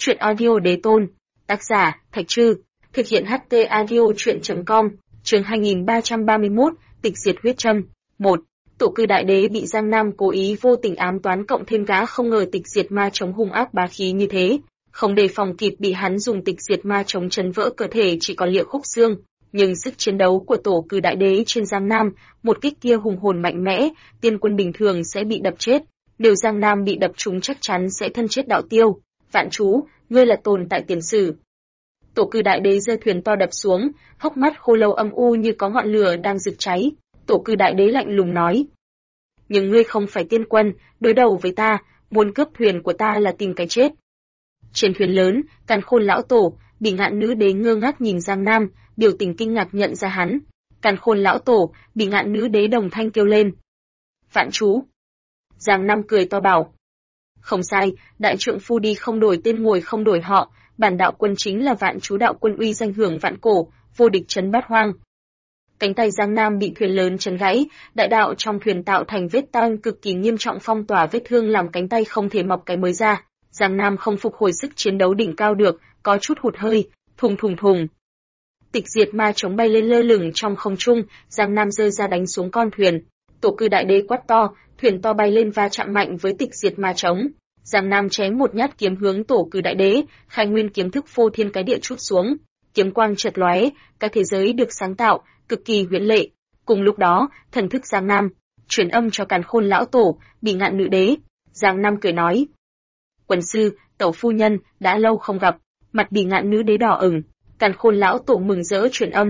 Chuyện audio đế tôn. Tác giả, Thạch Trư. Thực hiện HT audio chuyện.com. Chương 2331, tịch diệt huyết châm. 1. Tổ cư đại đế bị Giang Nam cố ý vô tình ám toán cộng thêm gã không ngờ tịch diệt ma chống hung ác bá khí như thế. Không đề phòng kịp bị hắn dùng tịch diệt ma chống chấn vỡ cơ thể chỉ còn liệu khúc xương. Nhưng sức chiến đấu của tổ cư đại đế trên Giang Nam, một kích kia hùng hồn mạnh mẽ, tiên quân bình thường sẽ bị đập chết. Nếu Giang Nam bị đập trúng chắc chắn sẽ thân chết đạo tiêu. Vạn chú, ngươi là tồn tại tiền sử. Tổ cư đại đế giơ thuyền to đập xuống, hốc mắt khô lâu âm u như có ngọn lửa đang rực cháy. Tổ cư đại đế lạnh lùng nói: nhưng ngươi không phải tiên quân, đối đầu với ta, muốn cướp thuyền của ta là tìm cái chết. Trên thuyền lớn, Càn Khôn lão tổ, Bỉ Ngạn nữ đế ngơ ngác nhìn Giang Nam, biểu tình kinh ngạc nhận ra hắn. Càn Khôn lão tổ, Bỉ Ngạn nữ đế đồng thanh kêu lên: vạn chú. Giang Nam cười to bảo: không sai, đại trượng phu đi không đổi tên ngồi không đổi họ, bản đạo quân chính là vạn chú đạo quân uy danh hưởng vạn cổ, vô địch trấn bát hoang. Cánh tay Giang Nam bị thuyền lớn chấn gãy, đại đạo trong thuyền tạo thành vết tan cực kỳ nghiêm trọng phong tỏa vết thương làm cánh tay không thể mọc cái mới ra. Giang Nam không phục hồi sức chiến đấu đỉnh cao được, có chút hụt hơi, thùng thùng thùng. Tịch diệt ma chống bay lên lơ lửng trong không trung, Giang Nam giơ ra đánh xuống con thuyền. Tổ cư đại đế quát to, thuyền to bay lên va chạm mạnh với tịch diệt ma chống. Giang Nam chém một nhát kiếm hướng tổ cư đại đế, khai nguyên kiếm thức phô thiên cái địa trút xuống. Kiếm quang chợt lóe, các thế giới được sáng tạo, cực kỳ huyễn lệ. Cùng lúc đó, thần thức Giang Nam truyền âm cho Càn Khôn lão tổ, Bỉ Ngạn nữ đế. Giang Nam cười nói: quần sư, tẩu phu nhân, đã lâu không gặp. Mặt Bỉ Ngạn nữ đế đỏ ửng. Càn Khôn lão tổ mừng rỡ truyền âm: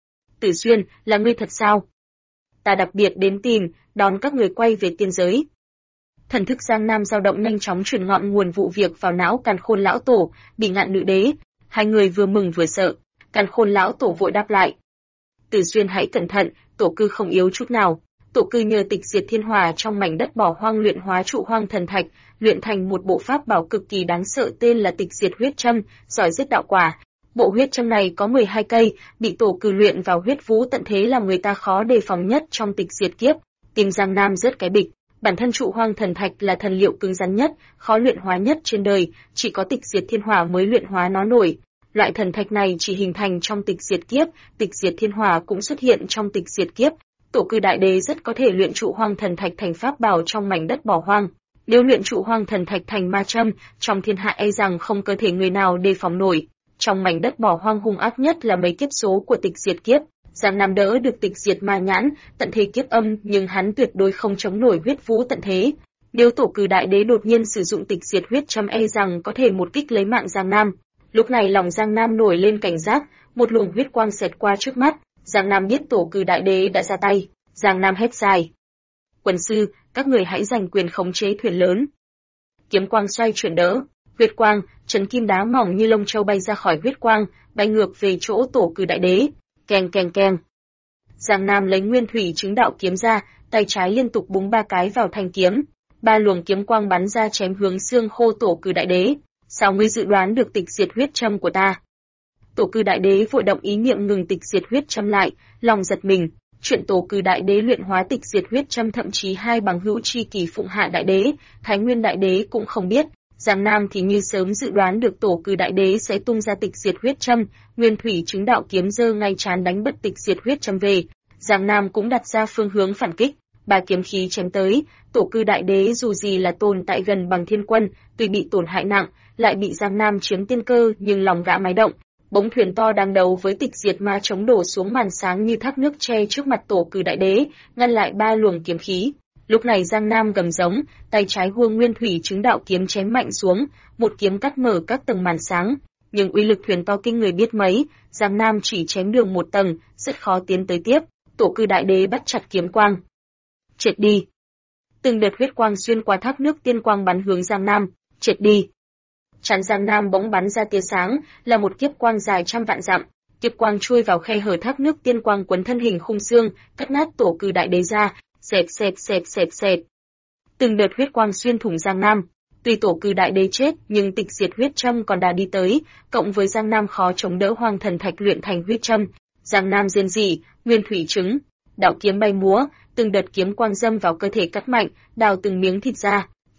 Tử Xuyên, là ngươi thật sao? Ta đặc biệt đến tìm, đón các người quay về tiên giới. Thần thức Giang Nam dao động nhanh chóng truyền ngọn nguồn vụ việc vào não Càn Khôn lão tổ, Bỉ Ngạn nữ đế. Hai người vừa mừng vừa sợ. Càn Khôn lão tổ vội đáp lại: Tử Xuyên hãy cẩn thận, tổ cư không yếu chút nào. Tổ cư nhờ tịch diệt thiên hỏa trong mảnh đất bỏ hoang luyện hóa trụ hoang thần thạch, luyện thành một bộ pháp bảo cực kỳ đáng sợ tên là tịch diệt huyết châm, giỏi giết đạo quả. Bộ huyết châm này có 12 cây, bị tổ cư luyện vào huyết vũ tận thế làm người ta khó đề phòng nhất trong tịch diệt kiếp. Tim Giang Nam rớt cái bịch, bản thân trụ hoang thần thạch là thần liệu cứng rắn nhất, khó luyện hóa nhất trên đời, chỉ có tịch diệt thiên hỏa mới luyện hóa nó nổi. Loại thần thạch này chỉ hình thành trong tịch diệt kiếp, tịch diệt thiên hỏa cũng xuất hiện trong tịch diệt kiếp. Tổ cư đại đế rất có thể luyện trụ hoang thần thạch thành pháp bảo trong mảnh đất bỏ hoang. Nếu luyện trụ hoang thần thạch thành ma châm, trong thiên hạ e rằng không cơ thể người nào đề phòng nổi. Trong mảnh đất bỏ hoang hung ác nhất là mấy kiếp số của tịch diệt kiếp. Giang Nam đỡ được tịch diệt ma nhãn, tận thế kiếp âm, nhưng hắn tuyệt đối không chống nổi huyết vũ tận thế. Nếu tổ cư đại đế đột nhiên sử dụng tịch diệt huyết châm e rằng có thể một kích lấy mạng Giang Nam. Lúc này lòng Giang Nam nổi lên cảnh giác, một luồng huyết quang xẹt qua trước mắt. Giang Nam biết tổ cư đại đế đã ra tay. Giang Nam hét dài: quần sư, các người hãy giành quyền khống chế thuyền lớn. Kiếm quang xoay chuyển đỡ, huyết quang, chấn kim đá mỏng như lông châu bay ra khỏi huyết quang, bay ngược về chỗ tổ cư đại đế. Keng keng keng. Giang Nam lấy nguyên thủy chứng đạo kiếm ra, tay trái liên tục búng 3 cái vào thanh kiếm. 3 luồng kiếm quang bắn ra chém hướng xương khô tổ cư đại đế. Sao ngươi dự đoán được tịch diệt huyết châm của ta? Tổ cư đại đế vội động ý niệm ngừng tịch diệt huyết châm lại, lòng giật mình. Chuyện tổ cư đại đế luyện hóa tịch diệt huyết châm thậm chí hai bằng hữu chi kỳ Phụng Hạ đại đế, Thái Nguyên đại đế cũng không biết. Giang Nam thì như sớm dự đoán được tổ cư đại đế sẽ tung ra tịch diệt huyết châm, nguyên thủy chứng đạo kiếm giơ ngay chán đánh bật tịch diệt huyết châm về. Giang Nam cũng đặt ra phương hướng phản kích, 3 kiếm khí chém tới. Tổ cư đại đế dù gì là tồn tại gần bằng thiên quân, tuy bị tổn hại nặng, lại bị Giang Nam chiếm tiên cơ, nhưng lòng gã máy động. Bóng thuyền to đang đấu với tịch diệt ma chống đổ xuống màn sáng như thác nước che trước mặt tổ cư đại đế, ngăn lại 3 luồng kiếm khí. Lúc này Giang Nam gầm giống, tay trái huông nguyên thủy chứng đạo kiếm chém mạnh xuống, một kiếm cắt mở các tầng màn sáng. Nhưng uy lực thuyền to kinh người biết mấy, Giang Nam chỉ chém được một tầng, rất khó tiến tới tiếp. Tổ cư đại đế bắt chặt kiếm quang. Triệt đi. Từng đợt huyết quang xuyên qua thác nước tiên quang bắn hướng Giang Nam. Triệt đi. Chắn Giang Nam bỗng bắn ra tia sáng, là một kiếp quang dài trăm vạn dặm. Kiếp quang chui vào khe hở thác nước tiên quang quấn thân hình khung xương, cắt nát tổ cư đại đế ra. Xẹt xẹt xẹt xẹt xẹt. Từng đợt huyết quang xuyên thủng Giang Nam. Tuy tổ cư đại đế chết, nhưng tịch diệt huyết châm còn đà đi tới, cộng với Giang Nam khó chống đỡ hoang thần thạch luyện thành huyết châm. Giang Nam rên rỉ, nguyên thủy trứng, đạo kiếm bay múa, từng đợt kiếm quang dâm vào cơ thể cắt mạnh, đào từng miếng thịt ra.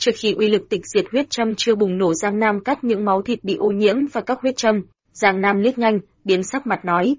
Trước khi uy lực tịch diệt huyết châm chưa bùng nổ, Giang Nam cắt những máu thịt bị ô nhiễm và các huyết châm. Giang Nam liếc nhanh, biến sắc mặt nói: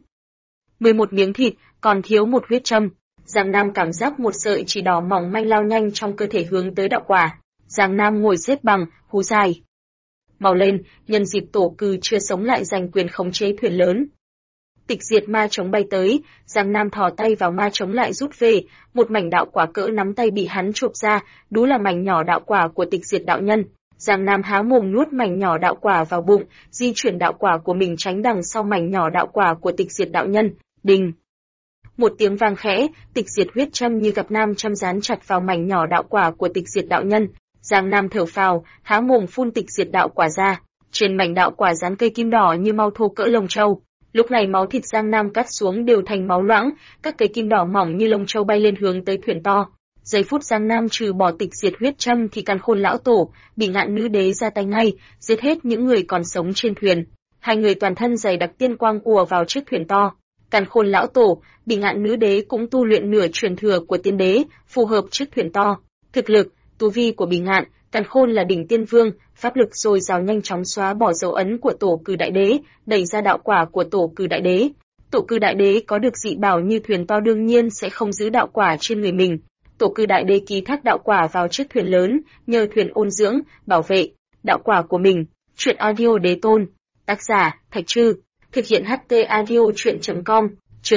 11 miếng thịt, còn thiếu một huyết châm. Giang Nam cảm giác một sợi chỉ đỏ mỏng manh lao nhanh trong cơ thể hướng tới đạo quả. Giang Nam ngồi xếp bằng, hú dài: mau lên, nhân dịp tổ cư chưa sống lại giành quyền khống chế thuyền lớn. Tịch diệt ma chống bay tới, Giang Nam thò tay vào ma chống lại rút về, một mảnh đạo quả cỡ nắm tay bị hắn chộp ra, đúng là mảnh nhỏ đạo quả của tịch diệt đạo nhân. Giang Nam há mồm nuốt mảnh nhỏ đạo quả vào bụng, di chuyển đạo quả của mình tránh đằng sau mảnh nhỏ đạo quả của tịch diệt đạo nhân. Đình! Một tiếng vang khẽ, tịch diệt huyết châm như gặp nam châm dán chặt vào mảnh nhỏ đạo quả của tịch diệt đạo nhân. Giang Nam thở phào, há mồm phun tịch diệt đạo quả ra. Trên mảnh đạo quả dán cây kim đỏ như mau thô cỡ lông trâu. Lúc này máu thịt Giang Nam cắt xuống đều thành máu loãng, các cây kim đỏ mỏng như lông trâu bay lên hướng tới thuyền to. Giây phút Giang Nam trừ bỏ tịch diệt huyết châm thì Càn Khôn lão tổ, Bỉ Ngạn nữ đế ra tay ngay, giết hết những người còn sống trên thuyền. Hai người toàn thân dày đặc tiên quang ùa vào chiếc thuyền to. Càn Khôn lão tổ, Bỉ Ngạn nữ đế cũng tu luyện nửa truyền thừa của tiên đế, phù hợp chiếc thuyền to. Thực lực, tu vi của Bỉ Ngạn, Càn Khôn là đỉnh tiên vương, pháp lực dồi dào nhanh chóng xóa bỏ dấu ấn của tổ cử đại đế, đẩy ra đạo quả của tổ cử đại đế. Tổ cử đại đế có được dị bảo như thuyền to đương nhiên sẽ không giữ đạo quả trên người mình. Tổ cử đại đế ký thác đạo quả vào chiếc thuyền lớn, nhờ thuyền ôn dưỡng, bảo vệ đạo quả của mình. Truyện audio đế tôn, tác giả Thạch Trư, thực hiện HT audio truyện.com, chương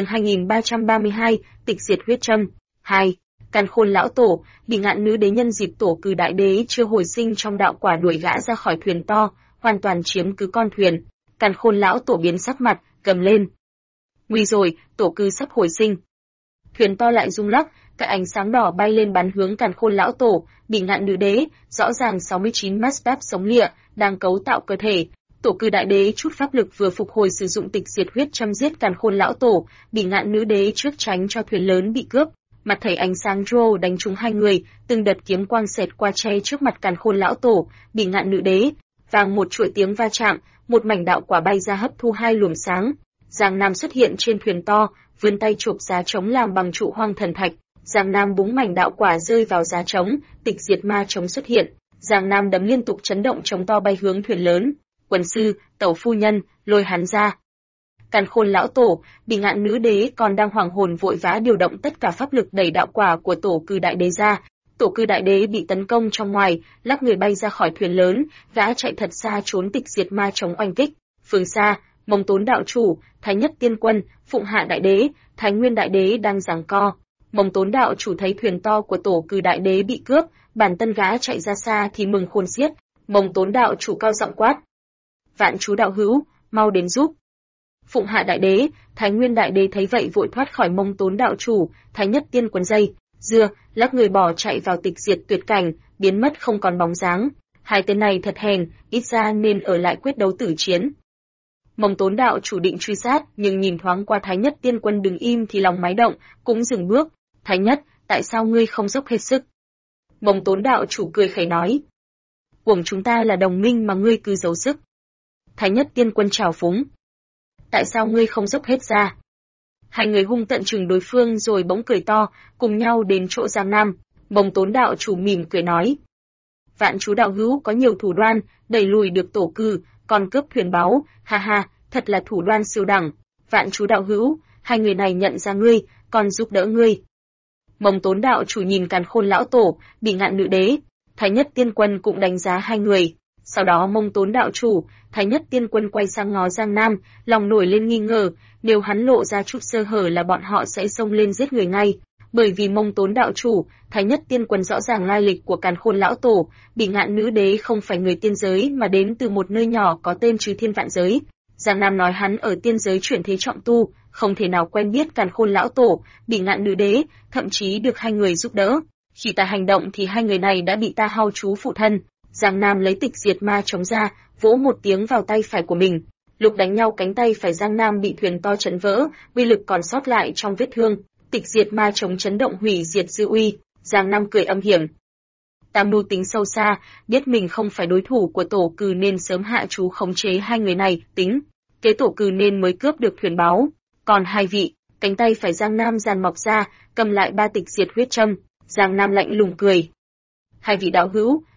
2332, tịch diệt huyết châm. 2. Càn Khôn lão tổ, Bỉ Ngạn nữ đế nhân dịp tổ cử đại đế chưa hồi sinh trong đạo quả đuổi gã ra khỏi thuyền to, hoàn toàn chiếm cứ con thuyền. Càn Khôn lão tổ biến sắc mặt, gầm lên: nguy rồi, tổ cư sắp hồi sinh. Thuyền to lại rung lắc, các ánh sáng đỏ bay lên bắn hướng Càn Khôn lão tổ, Bỉ Ngạn nữ đế, rõ ràng 69 mắt báp sống lịa đang cấu tạo cơ thể. Tổ cư đại đế chút pháp lực vừa phục hồi sử dụng tịch diệt huyết châm giết Càn Khôn lão tổ, Bỉ Ngạn nữ đế trước tránh cho thuyền lớn bị cướp. Mặt thầy ánh sáng rô đánh trúng hai người, từng đợt kiếm quang xẹt qua che trước mặt Càn Khôn lão tổ, Bỉ Ngạn nữ đế. Vang một chuỗi tiếng va chạm, một mảnh đạo quả bay ra hấp thu hai luồng sáng. Giang Nam xuất hiện trên thuyền to, vươn tay chộp giá trống làm bằng trụ hoang thần thạch. Giang Nam búng mảnh đạo quả rơi vào giá trống, tịch diệt ma trống xuất hiện. Giang Nam đấm liên tục chấn động trống to bay hướng thuyền lớn. Quần sư, tẩu phu nhân, lôi hắn ra. Càn Khôn lão tổ, Bỉ Ngạn nữ đế còn đang hoảng hồn vội vã điều động tất cả pháp lực đẩy đạo quả của tổ cư đại đế ra. Tổ cư đại đế bị tấn công trong ngoài, lắc người bay ra khỏi thuyền lớn, gã chạy thật xa trốn tịch diệt ma chống oanh kích. Phương xa, Mông Tốn đạo chủ, Thái Nhất tiên quân, Phụng Hạ đại đế, Thái Nguyên đại đế đang giằng co. Mông Tốn đạo chủ thấy thuyền to của tổ cư đại đế bị cướp, bản thân gã chạy ra xa thì mừng khôn xiết. Mông Tốn đạo chủ cao giọng quát: vạn chú đạo hữu, mau đến giúp. Phụng Hạ đại đế, Thái Nguyên đại đế thấy vậy vội thoát khỏi Mông Tốn đạo chủ, Thái Nhất tiên quân dây dưa, lắc người bỏ chạy vào tịch diệt tuyệt cảnh, biến mất không còn bóng dáng. Hai tên này thật hèn, ít ra nên ở lại quyết đấu tử chiến. Mông Tốn đạo chủ định truy sát, nhưng nhìn thoáng qua Thái Nhất tiên quân đứng im thì lòng máy động, cũng dừng bước. Thái Nhất, tại sao ngươi không dốc hết sức? Mông Tốn đạo chủ cười khẩy nói: uổng chúng ta là đồng minh mà ngươi cứ giấu sức. Thái Nhất tiên quân trào phúng: tại sao ngươi không dốc hết ra? Hai người hung tận chừng đối phương rồi bỗng cười to, cùng nhau đến chỗ Giang Nam. Mông Tốn đạo chủ mỉm cười nói: vạn chú đạo hữu có nhiều thủ đoan, đẩy lùi được tổ cư, còn cướp thuyền báu, ha ha, thật là thủ đoan siêu đẳng. Vạn chú đạo hữu, hai người này nhận ra ngươi, còn giúp đỡ ngươi. Mông Tốn đạo chủ nhìn Càn Khôn lão tổ, Bỉ Ngạn nữ đế, Thái Nhất tiên quân cũng đánh giá hai người. Sau đó Mông Tốn đạo chủ, Thái Nhất tiên quân quay sang ngó Giang Nam, lòng nổi lên nghi ngờ, nếu hắn lộ ra chút sơ hở là bọn họ sẽ xông lên giết người ngay. Bởi vì Mông Tốn đạo chủ, Thái Nhất tiên quân rõ ràng lai lịch của Càn Khôn lão tổ, Bỉ Ngạn nữ đế không phải người tiên giới mà đến từ một nơi nhỏ có tên Trừ Thiên Vạn giới. Giang Nam nói hắn ở tiên giới chuyển thế trọng tu, không thể nào quen biết Càn Khôn lão tổ, Bỉ Ngạn nữ đế, thậm chí được hai người giúp đỡ. Khi ta hành động thì hai người này đã bị ta hao chú phụ thân. Giang Nam lấy tịch diệt ma chống ra, vỗ một tiếng vào tay phải của mình. Lúc đánh nhau cánh tay phải Giang Nam bị thuyền to chấn vỡ, uy lực còn sót lại trong vết thương. Tịch diệt ma chống chấn động hủy diệt dư uy. Giang Nam cười âm hiểm: tam mưu tính sâu xa, biết mình không phải đối thủ của tổ cừ nên sớm hạ chú khống chế hai người này, tính kế tổ cừ nên mới cướp được thuyền báu. Còn hai vị, cánh tay phải Giang Nam giàn mọc ra, cầm lại ba tịch diệt huyết châm. Giang Nam lạnh lùng cười: hai vị đạo hữu,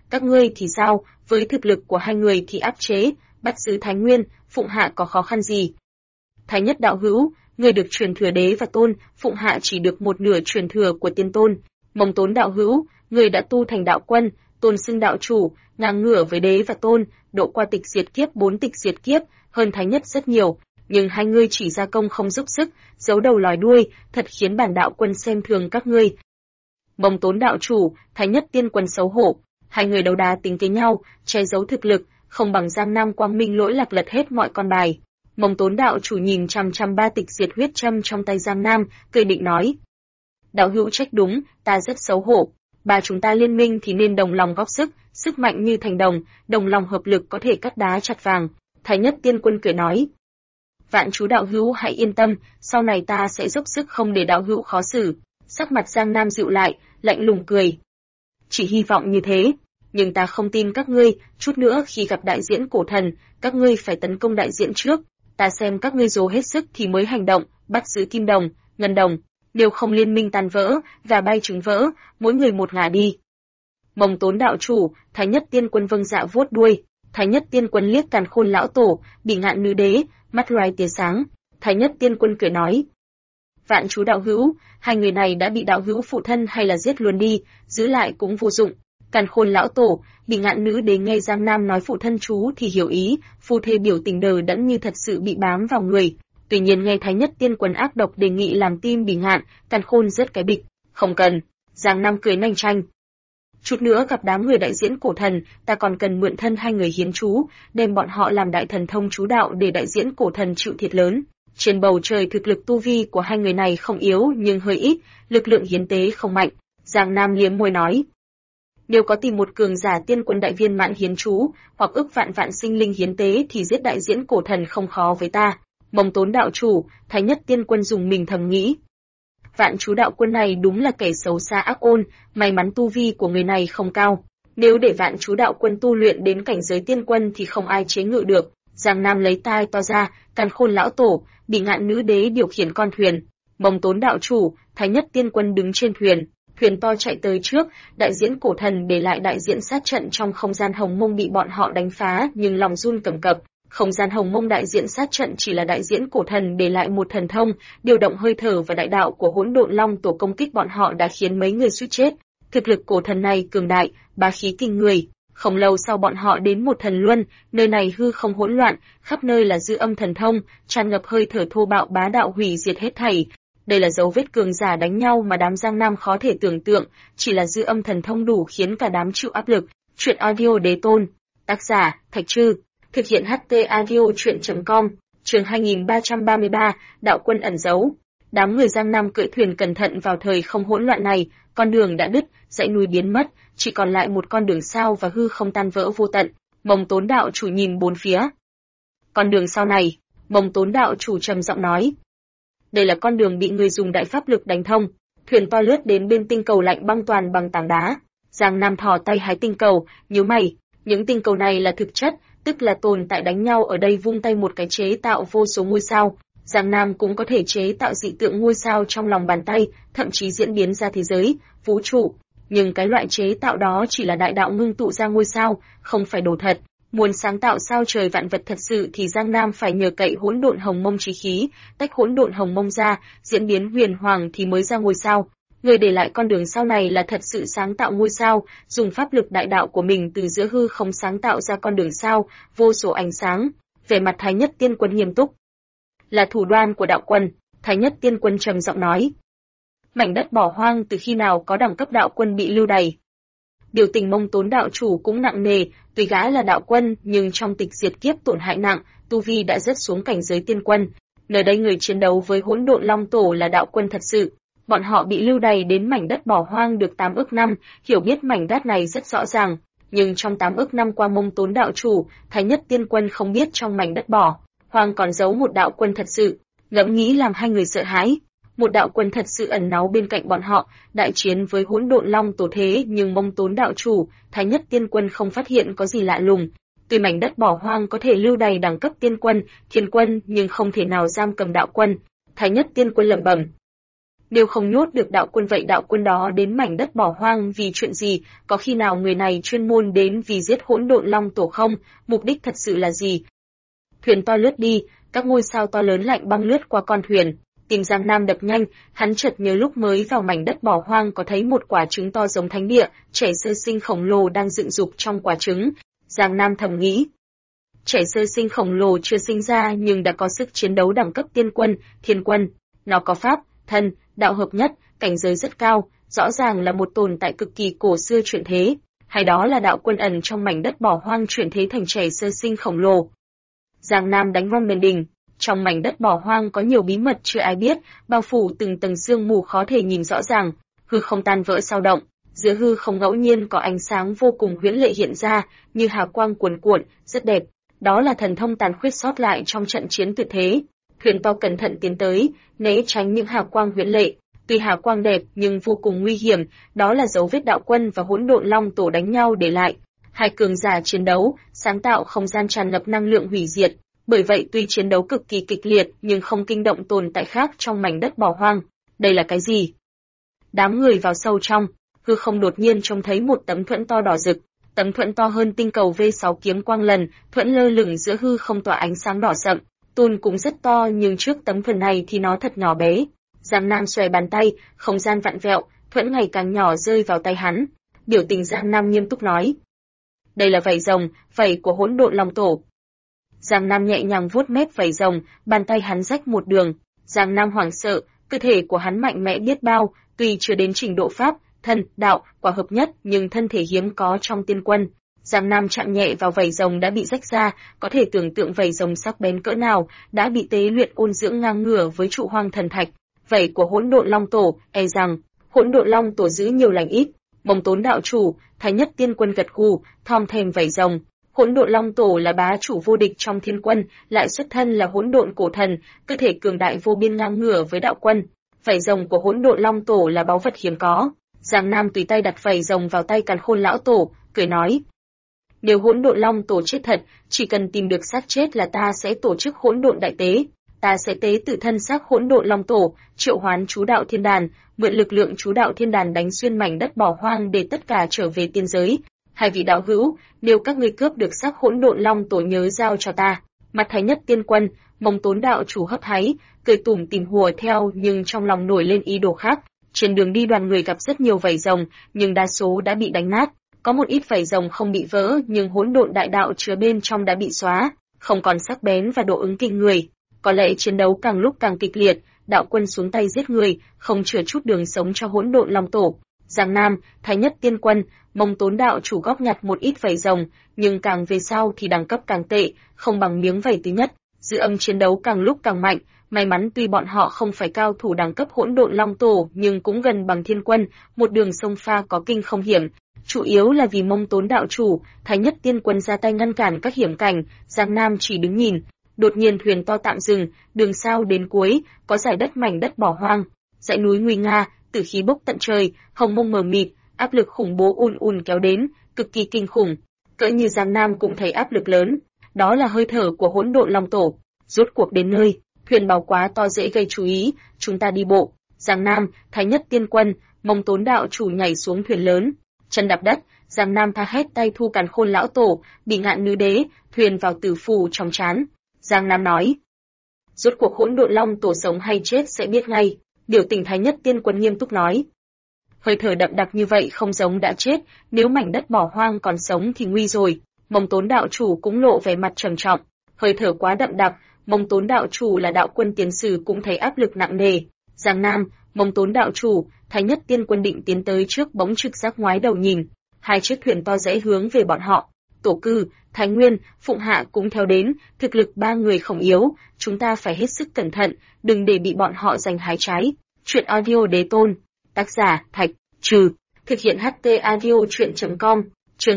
Các ngươi thì sao, với thực lực của hai người thì áp chế, bắt giữ Thái Nguyên, Phụng Hạ có khó khăn gì? Thái Nhất đạo hữu, ngươi được truyền thừa đế và tôn, Phụng Hạ chỉ được một nửa truyền thừa của tiên tôn. Mông Tốn đạo hữu, ngươi đã tu thành đạo quân, tôn xưng đạo chủ, ngang ngửa với đế và tôn, độ qua tịch diệt kiếp 4 tịch diệt kiếp, hơn Thái Nhất rất nhiều, nhưng hai ngươi chỉ ra công không giúp sức, giấu đầu lòi đuôi, thật khiến bản đạo quân xem thường các ngươi. Mông Tốn đạo chủ, Thái Nhất tiên quân xấu hổ, hai người đấu đá tính kế nhau, che giấu thực lực, không bằng Giang Nam Quang Minh lỗi lạc lật hết mọi con bài. Mông Tốn đạo chủ nhìn chằm chằm ba tịch diệt huyết châm trong tay Giang Nam, cười định nói: đạo hữu trách đúng, ta rất xấu hổ. Ba chúng ta liên minh thì nên đồng lòng góp sức, sức mạnh như thành đồng, đồng lòng hợp lực có thể cắt đá chặt vàng. Thái Nhất tiên quân cười nói: vạn chú đạo hữu hãy yên tâm, sau này ta sẽ dốc sức không để đạo hữu khó xử. Sắc mặt Giang Nam dịu lại, lạnh lùng cười: chỉ hy vọng như thế, nhưng ta không tin các ngươi, chút nữa khi gặp đại diễn cổ thần, các ngươi phải tấn công đại diễn trước, ta xem các ngươi dồ hết sức thì mới hành động, bắt giữ Kim Đồng, Ngân Đồng, nếu không liên minh tan vỡ và bay trứng vỡ, mỗi người một ngả đi. Mông Tốn đạo chủ, Thái Nhất tiên quân vâng dạ vuốt đuôi. Thái Nhất tiên quân liếc Càn Khôn lão tổ, Bỉ Ngạn nữ đế, mắt loài tia sáng. Thái Nhất tiên quân cười nói: vạn chú đạo hữu, hai người này đã bị đạo hữu phụ thân hay là giết luôn đi, giữ lại cũng vô dụng. Càn Khôn lão tổ, Bỉ Ngạn nữ đế nghe Giang Nam nói phụ thân chú thì hiểu ý, phu thê biểu tình đờ đẫn như thật sự bị bám vào người. Tuy nhiên nghe Thái Nhất tiên quân ác độc đề nghị làm tim Bỉ Ngạn, Càn Khôn rất cái bịch, không cần. Giang Nam cười nanh chanh: chút nữa gặp đám người đại diễn cổ thần, ta còn cần mượn thân hai người hiến chú, đem bọn họ làm đại thần thông chú đạo để đại diễn cổ thần chịu thiệt lớn. Trên bầu trời thực lực tu vi của hai người này không yếu nhưng hơi ít, lực lượng hiến tế không mạnh. Giang Nam liếm môi nói: nếu có tìm một cường giả tiên quân đại viên mãn hiến chú, hoặc ức vạn vạn sinh linh hiến tế thì giết đại diễn cổ thần không khó với ta. Mông Tốn đạo chủ, Thái Nhất tiên quân dùng mình thầm nghĩ: vạn chú đạo quân này đúng là kẻ xấu xa ác ôn, may mắn tu vi của người này không cao. Nếu để vạn chú đạo quân tu luyện đến cảnh giới tiên quân thì không ai chế ngự được. Giang Nam lấy tai to ra, Càn Khôn lão tổ, Bỉ Ngạn nữ đế điều khiển con thuyền. Mông Tốn đạo chủ, Thái Nhất tiên quân đứng trên thuyền. Thuyền to chạy tới trước, đại diễn cổ thần để lại đại diễn sát trận trong không gian hồng mông bị bọn họ đánh phá nhưng lòng run cầm cập. Không gian hồng mông đại diễn sát trận chỉ là đại diễn cổ thần để lại một thần thông, điều động hơi thở và đại đạo của hỗn độn long tổ công kích bọn họ đã khiến mấy người suýt chết. Thực lực cổ thần này cường đại, bá khí kinh người. Không lâu sau bọn họ đến một thần luân, nơi này hư không hỗn loạn, khắp nơi là dư âm thần thông, tràn ngập hơi thở thô bạo bá đạo hủy diệt hết thảy. Đây là dấu vết cường giả đánh nhau mà đám Giang Nam khó thể tưởng tượng, chỉ là dư âm thần thông đủ khiến cả đám chịu áp lực. Truyện audio đế tôn. Tác giả: Thạch Trư. Thực hiện HT audio truyện.com. Chương 2333, đạo quân ẩn giấu. Đám người Giang Nam cưỡi thuyền cẩn thận vào thời không hỗn loạn này, con đường đã đứt, dãy núi biến mất, chỉ còn lại một con đường sao và hư không tan vỡ vô tận. Mông Tốn đạo chủ nhìn bốn phía. Con đường sau này, Mông Tốn đạo chủ trầm giọng nói: đây là con đường bị người dùng đại pháp lực đánh thông. Thuyền to lướt đến bên tinh cầu lạnh băng toàn bằng tảng đá. Giang Nam thò tay hái tinh cầu, nhíu mày, những tinh cầu này là thực chất, tức là tồn tại đánh nhau ở đây vung tay một cái chế tạo vô số ngôi sao. Giang Nam cũng có thể chế tạo dị tượng ngôi sao trong lòng bàn tay, thậm chí diễn biến ra thế giới, vũ trụ. Nhưng cái loại chế tạo đó chỉ là đại đạo ngưng tụ ra ngôi sao, không phải đồ thật. Muốn sáng tạo sao trời vạn vật thật sự thì Giang Nam phải nhờ cậy hỗn độn hồng mông chí khí, tách hỗn độn hồng mông ra, diễn biến huyền hoàng thì mới ra ngôi sao. Người để lại con đường sau này là thật sự sáng tạo ngôi sao, dùng pháp lực đại đạo của mình từ giữa hư không sáng tạo ra con đường sao, vô số ánh sáng. Về mặt Thái Nhất tiên quân nghiêm túc. Là thủ đoan của đạo quân, Thái Nhất tiên quân trầm giọng nói. Mảnh đất bỏ hoang từ khi nào có đẳng cấp đạo quân bị lưu đày. Biểu tình Mông Tốn đạo chủ cũng nặng nề, tuy gã là đạo quân nhưng trong tịch diệt kiếp tổn hại nặng, tu vi đã rớt xuống cảnh giới tiên quân. Nơi đây người chiến đấu với hỗn độn long tổ là đạo quân thật sự. Bọn họ bị lưu đày đến mảnh đất bỏ hoang được 8 ức năm, hiểu biết mảnh đất này rất rõ ràng. Nhưng trong 8 ức năm qua Mông Tốn đạo chủ, Thái Nhất tiên quân không biết trong mảnh đất bỏ hoang còn giấu một đạo quân thật sự. Ngẫm nghĩ làm hai người sợ hãi. Một đạo quân thật sự ẩn náu bên cạnh bọn họ, đại chiến với hỗn độn long tổ thế nhưng Mông Tốn đạo chủ, Thái Nhất tiên quân không phát hiện có gì lạ lùng. Tuy mảnh đất bỏ hoang có thể lưu đày đẳng cấp tiên quân, thiên quân nhưng không thể nào giam cầm đạo quân. Thái Nhất tiên quân lẩm bẩm. Nếu không nhốt được đạo quân vậy đạo quân đó đến mảnh đất bỏ hoang vì chuyện gì, có khi nào người này chuyên môn đến vì giết hỗn độn long tổ không, mục đích thật sự là gì? Thuyền to lướt đi, các ngôi sao to lớn lạnh băng lướt qua con thuyền. Tim Giang Nam đập nhanh, hắn chợt nhớ lúc mới vào mảnh đất bỏ hoang có thấy một quả trứng to giống thánh địa, trẻ sơ sinh khổng lồ đang dựng dục trong quả trứng. Giang Nam thầm nghĩ, trẻ sơ sinh khổng lồ chưa sinh ra nhưng đã có sức chiến đấu đẳng cấp tiên quân, thiên quân. Nó có pháp, thân, đạo hợp nhất, cảnh giới rất cao, rõ ràng là một tồn tại cực kỳ cổ xưa chuyển thế. Hay đó là đạo quân ẩn trong mảnh đất bỏ hoang chuyển thế thành trẻ sơ sinh khổng lồ. Giang Nam đánh văng đền đình. Trong mảnh đất bỏ hoang có nhiều bí mật chưa ai biết, bao phủ từng tầng sương mù khó thể nhìn rõ ràng, hư không tan vỡ sao động, giữa hư không ngẫu nhiên có ánh sáng vô cùng huyễn lệ hiện ra, như hào quang cuồn cuộn, rất đẹp. Đó là thần thông tàn khuyết sót lại trong trận chiến tuyệt thế. Thuyền to cẩn thận tiến tới, né tránh những hào quang huyễn lệ. Tuy hào quang đẹp nhưng vô cùng nguy hiểm, đó là dấu vết đạo quân và hỗn độn long tổ đánh nhau để lại. Hai cường giả chiến đấu, sáng tạo không gian tràn ngập năng lượng hủy diệt. Bởi vậy tuy chiến đấu cực kỳ kịch liệt nhưng không kinh động tồn tại khác trong mảnh đất bỏ hoang. Đây là cái gì? Đám người vào sâu trong, hư không đột nhiên trông thấy một tấm thuẫn to đỏ rực. Tấm thuẫn to hơn tinh cầu V6 kiếm quang lần, thuẫn lơ lửng giữa hư không tỏa ánh sáng đỏ sậm. Tôn cũng rất to nhưng trước tấm thuẫn này thì nó thật nhỏ bé. Giang Nam xòe bàn tay, không gian vặn vẹo, thuẫn ngày càng nhỏ rơi vào tay hắn. Biểu tình Giang Nam nghiêm túc nói. Đây là vảy rồng, vảy của hỗn độn long tổ. Giang Nam nhẹ nhàng vuốt mép vảy rồng, bàn tay hắn rách một đường. Giang Nam hoảng sợ, cơ thể của hắn mạnh mẽ biết bao, tuy chưa đến trình độ pháp, thân, đạo, quả hợp nhất nhưng thân thể hiếm có trong tiên quân. Giang Nam chạm nhẹ vào vảy rồng đã bị rách ra, có thể tưởng tượng vảy rồng sắc bén cỡ nào, đã bị tế luyện ôn dưỡng ngang ngửa với trụ hoang thần thạch. Vảy của hỗn độn long tổ, e rằng hỗn độn long tổ giữ nhiều lành ít. Mông Tốn đạo chủ, thái nhất tiên quân gật gù, thom thèm vảy rồng. Hỗn độn long tổ là bá chủ vô địch trong thiên quân, lại xuất thân là hỗn độn cổ thần, cơ thể cường đại vô biên ngang ngửa với đạo quân. Vảy rồng của hỗn độn long tổ là báu vật hiếm có. Giang Nam tùy tay đặt vảy rồng vào tay Càn Khôn lão tổ, cười nói: nếu hỗn độn long tổ chết thật, chỉ cần tìm được xác chết là ta sẽ tổ chức hỗn độn đại tế. Ta sẽ tế tự thân xác hỗn độn long tổ, triệu hoán chú đạo thiên đàn, mượn lực lượng chú đạo thiên đàn đánh xuyên mảnh đất bỏ hoang để tất cả trở về tiên giới. Hai vị đạo hữu, nếu các ngươi cướp được xác hỗn độn long tổ nhớ giao cho ta. Mặt thái nhất tiên quân, Mông Tốn đạo chủ hấp háy, cười tủm tỉm hùa theo nhưng trong lòng nổi lên ý đồ khác. Trên đường đi đoàn người gặp rất nhiều vảy rồng, nhưng đa số đã bị đánh nát. Có một ít vảy rồng không bị vỡ, nhưng hỗn độn đại đạo chứa bên trong đã bị xóa, không còn sắc bén và độ ứng kinh người. Có lẽ chiến đấu càng lúc càng kịch liệt, đạo quân xuống tay giết người, không chừa chút đường sống cho hỗn độn long tổ. Giang Nam, thái nhất tiên quân, Mông Tốn đạo chủ góp nhặt một ít vảy rồng, nhưng càng về sau thì đẳng cấp càng tệ, không bằng miếng vảy thứ nhất. Dư âm chiến đấu càng lúc càng mạnh, may mắn tuy bọn họ không phải cao thủ đẳng cấp hỗn độn long tổ, nhưng cũng gần bằng thiên quân, một đường sông pha có kinh không hiểm. Chủ yếu là vì Mông Tốn đạo chủ, thái nhất tiên quân ra tay ngăn cản các hiểm cảnh, Giang Nam chỉ đứng nhìn. Đột nhiên thuyền to tạm dừng, đường sao đến cuối, có dải đất mảnh đất bỏ hoang, dãy núi nguy nga, tử khí bốc tận trời, hồng mông mờ mịt, áp lực khủng bố ùn kéo đến, cực kỳ kinh khủng. Cỡ như Giang Nam cũng thấy áp lực lớn, đó là hơi thở của hỗn độn long tổ. Rốt cuộc đến nơi, thuyền bào quá to dễ gây chú ý, chúng ta đi bộ. Giang Nam, thái nhất tiên quân, Mông Tốn đạo chủ nhảy xuống thuyền lớn, chân đạp đất, Giang Nam tha hét tay thu Càn Khôn lão tổ, bị ngạn nữ đế, thuyền vào tử phù trong chán. Giang Nam nói: rốt cuộc hỗn độn long tổ sống hay chết sẽ biết ngay. Biểu tình thái nhất tiên quân nghiêm túc nói: hơi thở đậm đặc như vậy không giống đã chết, nếu mảnh đất bỏ hoang còn sống thì nguy rồi. Mông Tốn đạo chủ cũng lộ vẻ mặt trầm trọng, hơi thở quá đậm đặc, Mông Tốn đạo chủ là đạo quân tiến sử cũng thấy áp lực nặng nề. Giang Nam, Mông Tốn đạo chủ, thái nhất tiên quân định tiến tới trước bỗng trực giác ngoái đầu nhìn, hai chiếc thuyền to rẽ hướng về bọn họ. Tổ Cư, Thái Nguyên, Phụng Hạ cũng theo đến, thực lực ba người không yếu, chúng ta phải hết sức cẩn thận, đừng để bị bọn họ giành hái trái. Truyện audio đế tôn, tác giả Thạch Trừ, thực hiện HT audio truyện.com, chương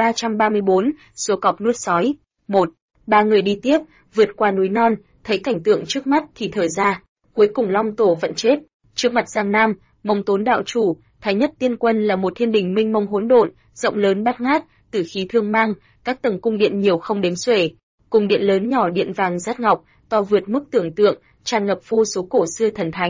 2334, số cọp nuốt sói. 1. Ba người đi tiếp, vượt qua núi non, thấy cảnh tượng trước mắt thì thở ra, cuối cùng long tổ vẫn chết. Trước mặt Giang Nam, Mông Tốn đạo chủ, thái nhất tiên quân là một thiên đình minh mông hỗn độn, rộng lớn bát ngát, tử khí thương mang, các tầng cung điện nhiều không đếm xuể. Cung điện lớn nhỏ điện vàng rát ngọc, to vượt mức tưởng tượng, tràn ngập vô số cổ xưa thần thánh.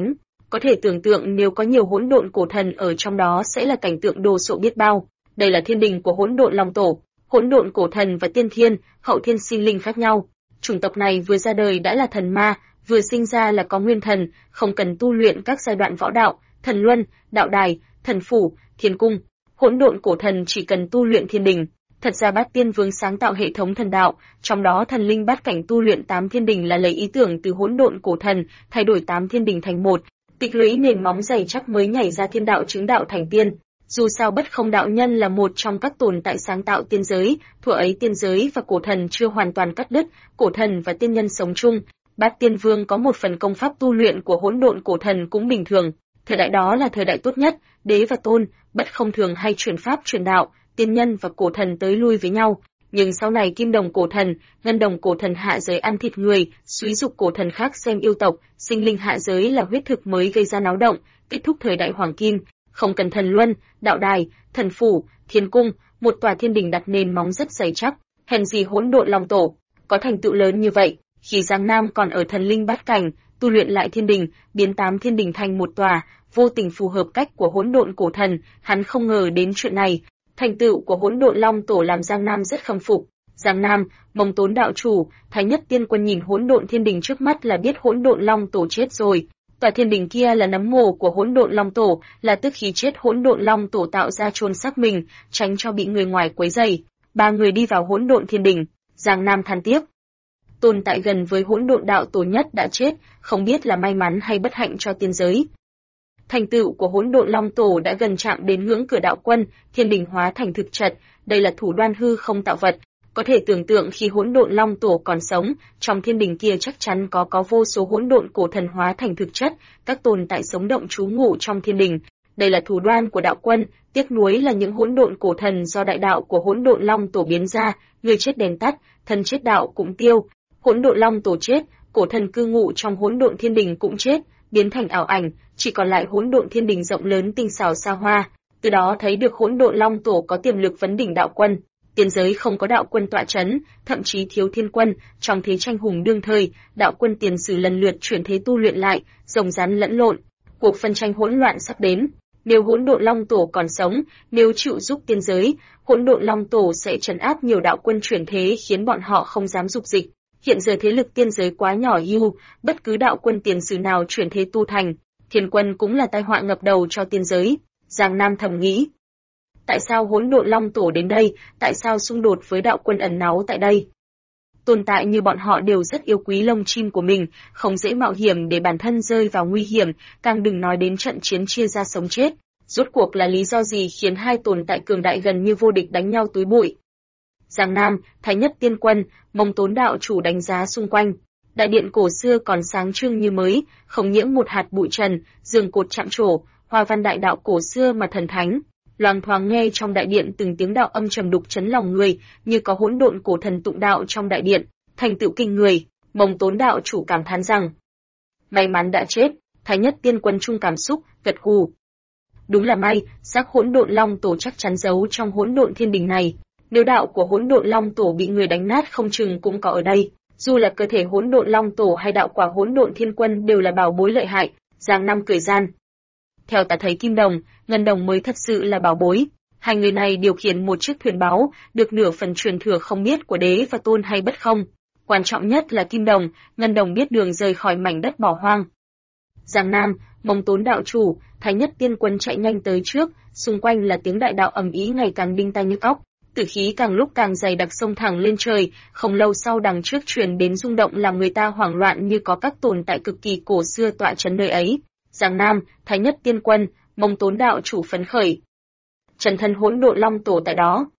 Có thể tưởng tượng nếu có nhiều hỗn độn cổ thần ở trong đó sẽ là cảnh tượng đồ sộ biết bao. Đây là thiên đình của hỗn độn long tổ. Hỗn độn cổ thần và tiên thiên, hậu thiên sinh linh khác nhau. Chủng tộc này vừa ra đời đã là thần ma, vừa sinh ra là có nguyên thần, không cần tu luyện các giai đoạn võ đạo, thần luân, đạo đài, thần phủ, thiên cung. Hỗn độn cổ thần chỉ cần tu luyện thiên đình. Thật ra Bát Tiên Vương sáng tạo hệ thống thần đạo, trong đó thần linh bát cảnh tu luyện 8 thiên đình là lấy ý tưởng từ hỗn độn cổ thần, thay đổi 8 thiên đình thành một, tích lũy nền móng dày chắc mới nhảy ra thiên đạo chứng đạo thành tiên. Dù sao Bất Không đạo nhân là một trong các tồn tại sáng tạo tiên giới, thuở ấy tiên giới và cổ thần chưa hoàn toàn cắt đứt, cổ thần và tiên nhân sống chung. Bát Tiên Vương có một phần công pháp tu luyện của hỗn độn cổ thần cũng bình thường. Thời đại đó là thời đại tốt nhất, đế và tôn, bất không thường hay chuyển pháp chuyển đạo, tiên nhân và cổ thần tới lui với nhau. Nhưng sau này Kim Đồng cổ thần, Ngân Đồng cổ thần hạ giới ăn thịt người, xúi dục cổ thần khác xem yêu tộc, sinh linh hạ giới là huyết thực mới gây ra náo động, kết thúc thời đại Hoàng Kim. Không cần thần luân, đạo đài, thần phủ, thiên cung, một tòa thiên đình đặt nền móng rất dày chắc, hèn gì hỗn độn long tổ có thành tựu lớn như vậy. Khi Giang Nam còn ở thần linh bát cảnh, tu luyện lại thiên đình, biến 8 thiên đình thành một tòa, vô tình phù hợp cách của hỗn độn cổ thần, hắn không ngờ đến chuyện này. Thành tựu của hỗn độn long tổ làm Giang Nam rất khâm phục. Giang Nam, Mông Tốn đạo chủ, Thái Nhất Tiên Quân nhìn hỗn độn thiên đình trước mắt là biết hỗn độn long tổ chết rồi. Tòa thiên đình kia là nấm mồ của hỗn độn long tổ, là tức khí chết hỗn độn long tổ tạo ra chôn xác mình, tránh cho bị người ngoài quấy rầy. Ba người đi vào hỗn độn thiên đình, Giang Nam than tiếc. Tồn tại gần với hỗn độn đạo tổ nhất đã chết, không biết là may mắn hay bất hạnh cho tiên giới. Thành tựu của hỗn độn long tổ đã gần chạm đến ngưỡng cửa đạo quân, thiên đình hóa thành thực chất, đây là thủ đoan hư không tạo vật. Có thể tưởng tượng khi hỗn độn long tổ còn sống, trong thiên đình kia chắc chắn có vô số hỗn độn cổ thần hóa thành thực chất, các tồn tại sống động trú ngụ trong thiên đình. Đây là thủ đoan của đạo quân, tiếc nuối là những hỗn độn cổ thần do đại đạo của hỗn độn long tổ biến ra, người chết đèn tắt, thân chết đạo cũng tiêu. Hỗn độn long tổ chết, cổ thần cư ngụ trong hỗn độn thiên đình cũng chết, biến thành ảo ảnh, chỉ còn lại hỗn độn thiên đình rộng lớn tinh xảo xa hoa. Từ đó thấy được hỗn độn long tổ có tiềm lực vấn đỉnh đạo quân. Tiên giới không có đạo quân tọa chấn, thậm chí thiếu thiên quân, trong thế tranh hùng đương thời, đạo quân tiền sử lần lượt chuyển thế tu luyện lại, rồng rắn lẫn lộn. Cuộc phân tranh hỗn loạn sắp đến. Nếu hỗn độn long tổ còn sống, nếu chịu giúp tiên giới, hỗn độn long tổ sẽ trấn áp nhiều đạo quân chuyển thế khiến bọn họ không dám dục dịch. Hiện giờ thế lực tiên giới quá nhỏ hiu, bất cứ đạo quân tiền sử nào chuyển thế tu thành, thiên quân cũng là tai họa ngập đầu cho tiên giới. Giang Nam thầm nghĩ. Tại sao hỗn độn long tổ đến đây, tại sao xung đột với đạo quân ẩn náu tại đây? Tồn tại như bọn họ đều rất yêu quý lông chim của mình, không dễ mạo hiểm để bản thân rơi vào nguy hiểm, càng đừng nói đến trận chiến chia ra sống chết. Rốt cuộc là lý do gì khiến hai tồn tại cường đại gần như vô địch đánh nhau túi bụi? Giang Nam, Thái Nhất Tiên Quân, Mông Tốn đạo chủ đánh giá xung quanh. Đại điện cổ xưa còn sáng trưng như mới, không nhiễm một hạt bụi trần, giường cột chạm trổ, hoa văn đại đạo cổ xưa mà thần thánh. Loang thoáng nghe trong đại điện từng tiếng đạo âm trầm đục chấn lòng người, như có hỗn độn cổ thần tụng đạo trong đại điện, thành tựu kinh người. Mông Tốn đạo chủ cảm thán rằng, may mắn đã chết. Thái Nhất Tiên Quân chung cảm xúc, gật gù. Đúng là may, xác hỗn độn long tổ chắc chắn giấu trong hỗn độn thiên đình này. Nếu đạo của hỗn độn long tổ bị người đánh nát không chừng cũng có ở đây. Dù là cơ thể hỗn độn long tổ hay đạo quả hỗn độn thiên quân đều là bảo bối lợi hại. Giang Nam cười gian. Theo ta thấy Kim Đồng, Ngân Đồng mới thật sự là bảo bối. Hai người này điều khiển một chiếc thuyền báu, được nửa phần truyền thừa không biết của đế và tôn hay bất không. Quan trọng nhất là Kim Đồng, Ngân Đồng biết đường rời khỏi mảnh đất bỏ hoang. Giang Nam, Mông Tốn đạo chủ, Thái Nhất Tiên Quân chạy nhanh tới trước, xung quanh là tiếng đại đạo ầm ĩ ngày càng đinh tai nhức óc. Tử khí càng lúc càng dày đặc xông thẳng lên trời, không lâu sau đằng trước truyền đến rung động làm người ta hoảng loạn như có các tồn tại cực kỳ cổ xưa tọa trấn nơi ấy. Giang Nam, Thái Nhất Tiên Quân, Mông Tốn đạo chủ phấn khởi. Trần thân hỗn độn long tổ tại đó.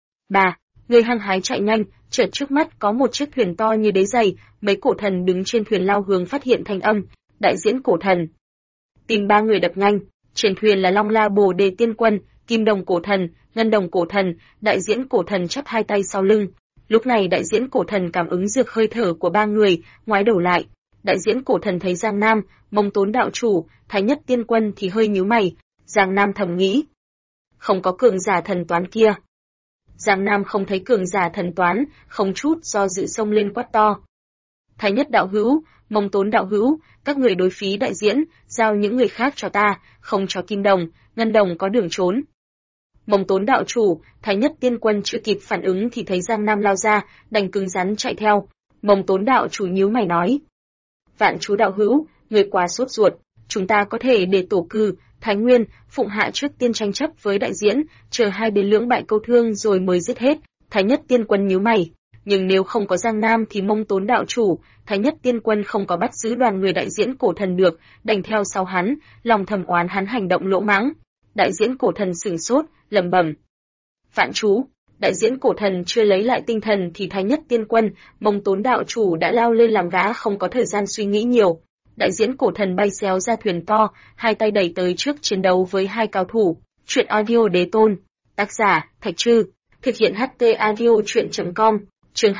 Người hăng hái chạy nhanh, chợt trước mắt có một chiếc thuyền to như đế giày, mấy cổ thần đứng trên thuyền lao hướng phát hiện thanh âm, đại diễn cổ thần. Tìm ba người đập nhanh, trên thuyền là Long La Bồ Đề Tiên Quân, Kim Đồng cổ thần, Ngân Đồng cổ thần, đại diễn cổ thần chắp hai tay sau lưng. Lúc này đại diễn cổ thần cảm ứng được hơi thở của ba người, ngoái đầu lại. Đại diễn cổ thần thấy Giang Nam, Mông Tốn đạo chủ, Thái Nhất Tiên Quân thì hơi nhíu mày. Giang Nam thầm nghĩ, không có cường giả thần toán kia. Giang Nam không thấy cường giả thần toán, không chút do dự xông lên quát to. Thái Nhất đạo hữu, Mông Tốn đạo hữu, các người đối phí đại diễn, giao những người khác cho ta, không cho Kim Đồng, Ngân Đồng có đường trốn. Mông Tốn đạo chủ, Thái Nhất tiên quân chưa kịp phản ứng thì thấy Giang Nam lao ra, đành cứng rắn chạy theo. Mông Tốn đạo chủ nhíu mày nói: Vạn chú đạo hữu, người quá sốt ruột, chúng ta có thể để tổ cư, Thái Nguyên, Phụng Hạ trước tiên tranh chấp với đại diễn, chờ hai bên lưỡng bại câu thương rồi mới giết hết. Thái Nhất tiên quân nhíu mày, nhưng nếu không có Giang Nam thì Mông Tốn đạo chủ, Thái Nhất tiên quân không có bắt giữ đoàn người đại diễn cổ thần được, đành theo sau hắn, lòng thầm oán hắn hành động lỗ mãng. Đại diễn cổ thần sửng sốt, lẩm bẩm: Vạn chú. Đại diễn cổ thần chưa lấy lại tinh thần thì Thái Nhất tiên quân, Mông Tốn đạo chủ đã lao lên làm gã, không có thời gian suy nghĩ nhiều. Đại diễn cổ thần bay xéo ra thuyền to, hai tay đẩy tới trước chiến đấu với hai cao thủ. Truyện audio đế tôn. Tác giả: Thạch Trư. Thực hiện HT audio truyện.com. Chương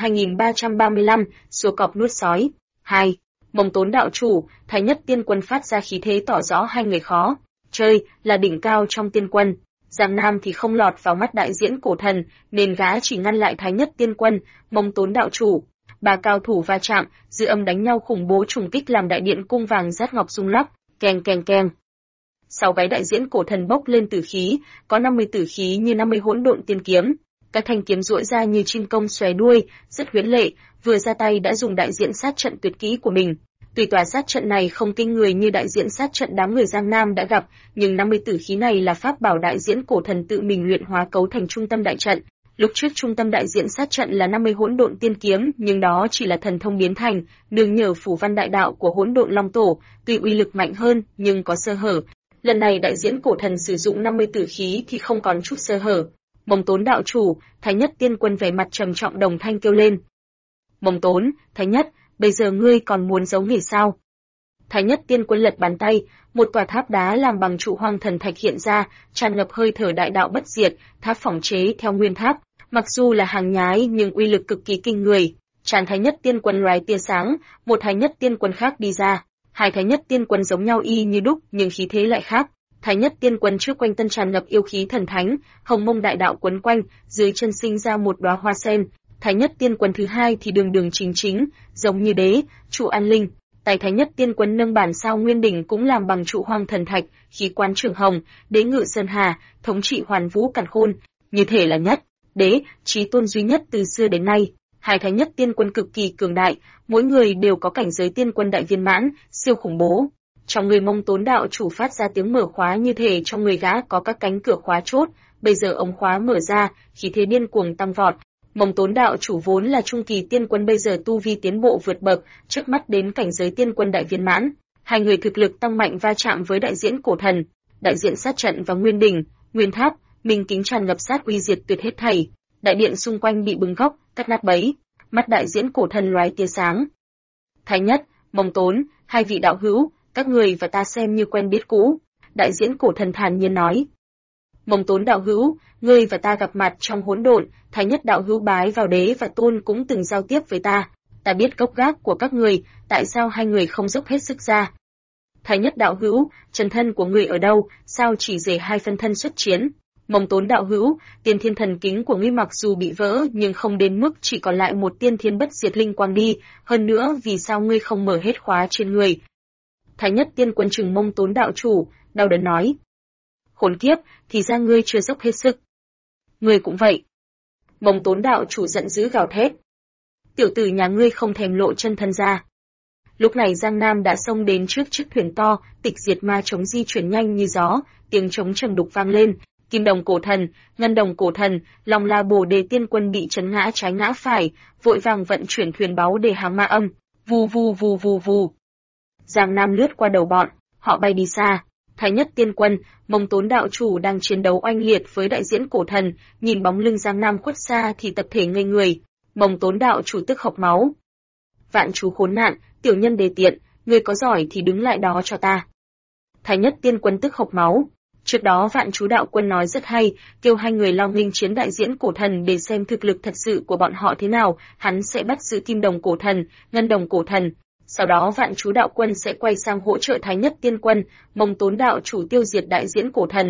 2335, số cọp nuốt sói. 2. Mông Tốn đạo chủ, Thái Nhất tiên quân phát ra khí thế tỏ rõ hai người khó chơi, là đỉnh cao trong tiên quân. Giang Nam thì không lọt vào mắt đại diễn cổ thần, nên gã chỉ ngăn lại Thái Nhất tiên quân, Mông Tốn đạo chủ. Ba cao thủ va chạm, dư âm đánh nhau khủng bố trùng kích làm đại điện cung vàng rát ngọc rung lắc, keng keng keng. Sau gáy đại diễn cổ thần bốc lên tử khí, có 50 tử khí như 50 hỗn độn tiên kiếm. Các thanh kiếm duỗi ra như chim công xòe đuôi, rất huyễn lệ, vừa ra tay đã dùng đại diễn sát trận tuyệt kỹ của mình. Tuy tòa sát trận này không kinh người như đại diễn sát trận đám người Giang Nam đã gặp, nhưng 50 tử khí này là pháp bảo đại diễn cổ thần tự mình luyện hóa cấu thành trung tâm đại trận. Lúc trước trung tâm đại diễn sát trận là 50 hỗn độn tiên kiếm, nhưng đó chỉ là thần thông biến thành, nương nhờ phủ văn đại đạo của hỗn độn long tổ, tuy uy lực mạnh hơn nhưng có sơ hở. Lần này đại diễn cổ thần sử dụng 50 tử khí thì không còn chút sơ hở. Mông Tốn đạo chủ, Thái Nhất tiên quân vẻ mặt trầm trọng đồng thanh kêu lên: Mông Tốn, Thái Nhất, bây giờ ngươi còn muốn giấu nghề sao? Thái Nhất tiên quân lật bàn tay, một tòa tháp đá làm bằng trụ hoang thần thạch hiện ra, tràn ngập hơi thở đại đạo bất diệt, tháp phỏng chế theo nguyên tháp, mặc dù là hàng nhái nhưng uy lực cực kỳ kinh người. Tràn Thái Nhất tiên quân lóe tia sáng, một Thái Nhất tiên quân khác đi ra. Hai Thái Nhất tiên quân giống nhau y như đúc, nhưng khí thế lại khác. Thái Nhất tiên quân trước quanh thân tràn ngập yêu khí thần thánh, hồng mông đại đạo quấn quanh, dưới chân sinh ra một đóa hoa sen. Thái Nhất tiên quân thứ hai thì đường đường chính chính, giống như đế, trụ an linh. Tay Thái Nhất tiên quân nâng bản sao nguyên đỉnh cũng làm bằng trụ hoang thần thạch, khí quán trường hồng, đế ngự sơn hà, thống trị hoàn vũ càn khôn, như thể là nhất đế, chí tôn duy nhất từ xưa đến nay. Hai Thái Nhất tiên quân cực kỳ cường đại, mỗi người đều có cảnh giới tiên quân đại viên mãn, siêu khủng bố. Trong người Mông Tốn đạo chủ phát ra tiếng mở khóa như thể trong người gã có các cánh cửa khóa chốt, bây giờ ống khóa mở ra, khí thế điên cuồng tăng vọt. Mông Tốn đạo chủ vốn là trung kỳ tiên quân bây giờ tu vi tiến bộ vượt bậc, trước mắt đến cảnh giới tiên quân đại viên mãn. Hai người thực lực tăng mạnh va chạm với đại diễn cổ thần, đại diễn sát trận và nguyên đỉnh, nguyên tháp, minh kính tràn ngập sát uy diệt tuyệt hết thảy. Đại điện xung quanh bị bứng góc, cắt nát bấy, mắt đại diễn cổ thần lóe tia sáng. Thái Nhất, Mông Tốn, hai vị đạo hữu, các người và ta xem như quen biết cũ. Đại diễn cổ thần thản nhiên nói. Mông Tốn đạo hữu, ngươi và ta gặp mặt trong hỗn độn, Thái Nhất đạo hữu bái vào đế và tôn cũng từng giao tiếp với ta. Ta biết gốc gác của các người, tại sao hai người không dốc hết sức ra? Thái Nhất đạo hữu, chân thân của ngươi ở đâu, sao chỉ rể hai phân thân xuất chiến? Mông Tốn đạo hữu, tiên thiên thần kính của ngươi mặc dù bị vỡ nhưng không đến mức chỉ còn lại một tiên thiên bất diệt linh quang đi, hơn nữa vì sao ngươi không mở hết khóa trên người? Thái Nhất tiên quân trừng Mông Tốn đạo chủ, đau đớn nói. Khốn kiếp, thì ra ngươi chưa dốc hết sức. Ngươi cũng vậy. Mông Tốn đạo chủ giận dữ gào thét. Tiểu tử nhà ngươi không thèm lộ chân thân ra. Lúc này Giang Nam đã xông đến trước chiếc thuyền to, tịch diệt ma chống di chuyển nhanh như gió, tiếng trống trầm đục vang lên. Kim đồng cổ thần, ngân đồng cổ thần, Long La Bồ Đề tiên quân bị chấn ngã trái ngã phải, vội vàng vận chuyển thuyền báu để hám ma âm. Vù vù vù vù vù. Giang Nam lướt qua đầu bọn, họ bay đi xa. Thái Nhất tiên quân, Mông Tốn đạo chủ đang chiến đấu oanh liệt với đại diễn cổ thần, nhìn bóng lưng Giang Nam khuất xa thì tập thể ngây người. Mông Tốn đạo chủ tức hộc máu. Vạn chú khốn nạn, tiểu nhân đề tiện, ngươi có giỏi thì đứng lại đó cho ta. Thái Nhất tiên quân tức hộc máu. Trước đó Vạn chú đạo quân nói rất hay, kêu hai người lao nghênh chiến đại diễn cổ thần để xem thực lực thật sự của bọn họ thế nào, hắn sẽ bắt giữ kim đồng cổ thần, ngân đồng cổ thần. Sau đó Vạn chú đạo quân sẽ quay sang hỗ trợ Thái Nhất tiên quân, Mông Tốn đạo chủ tiêu diệt đại diễn cổ thần.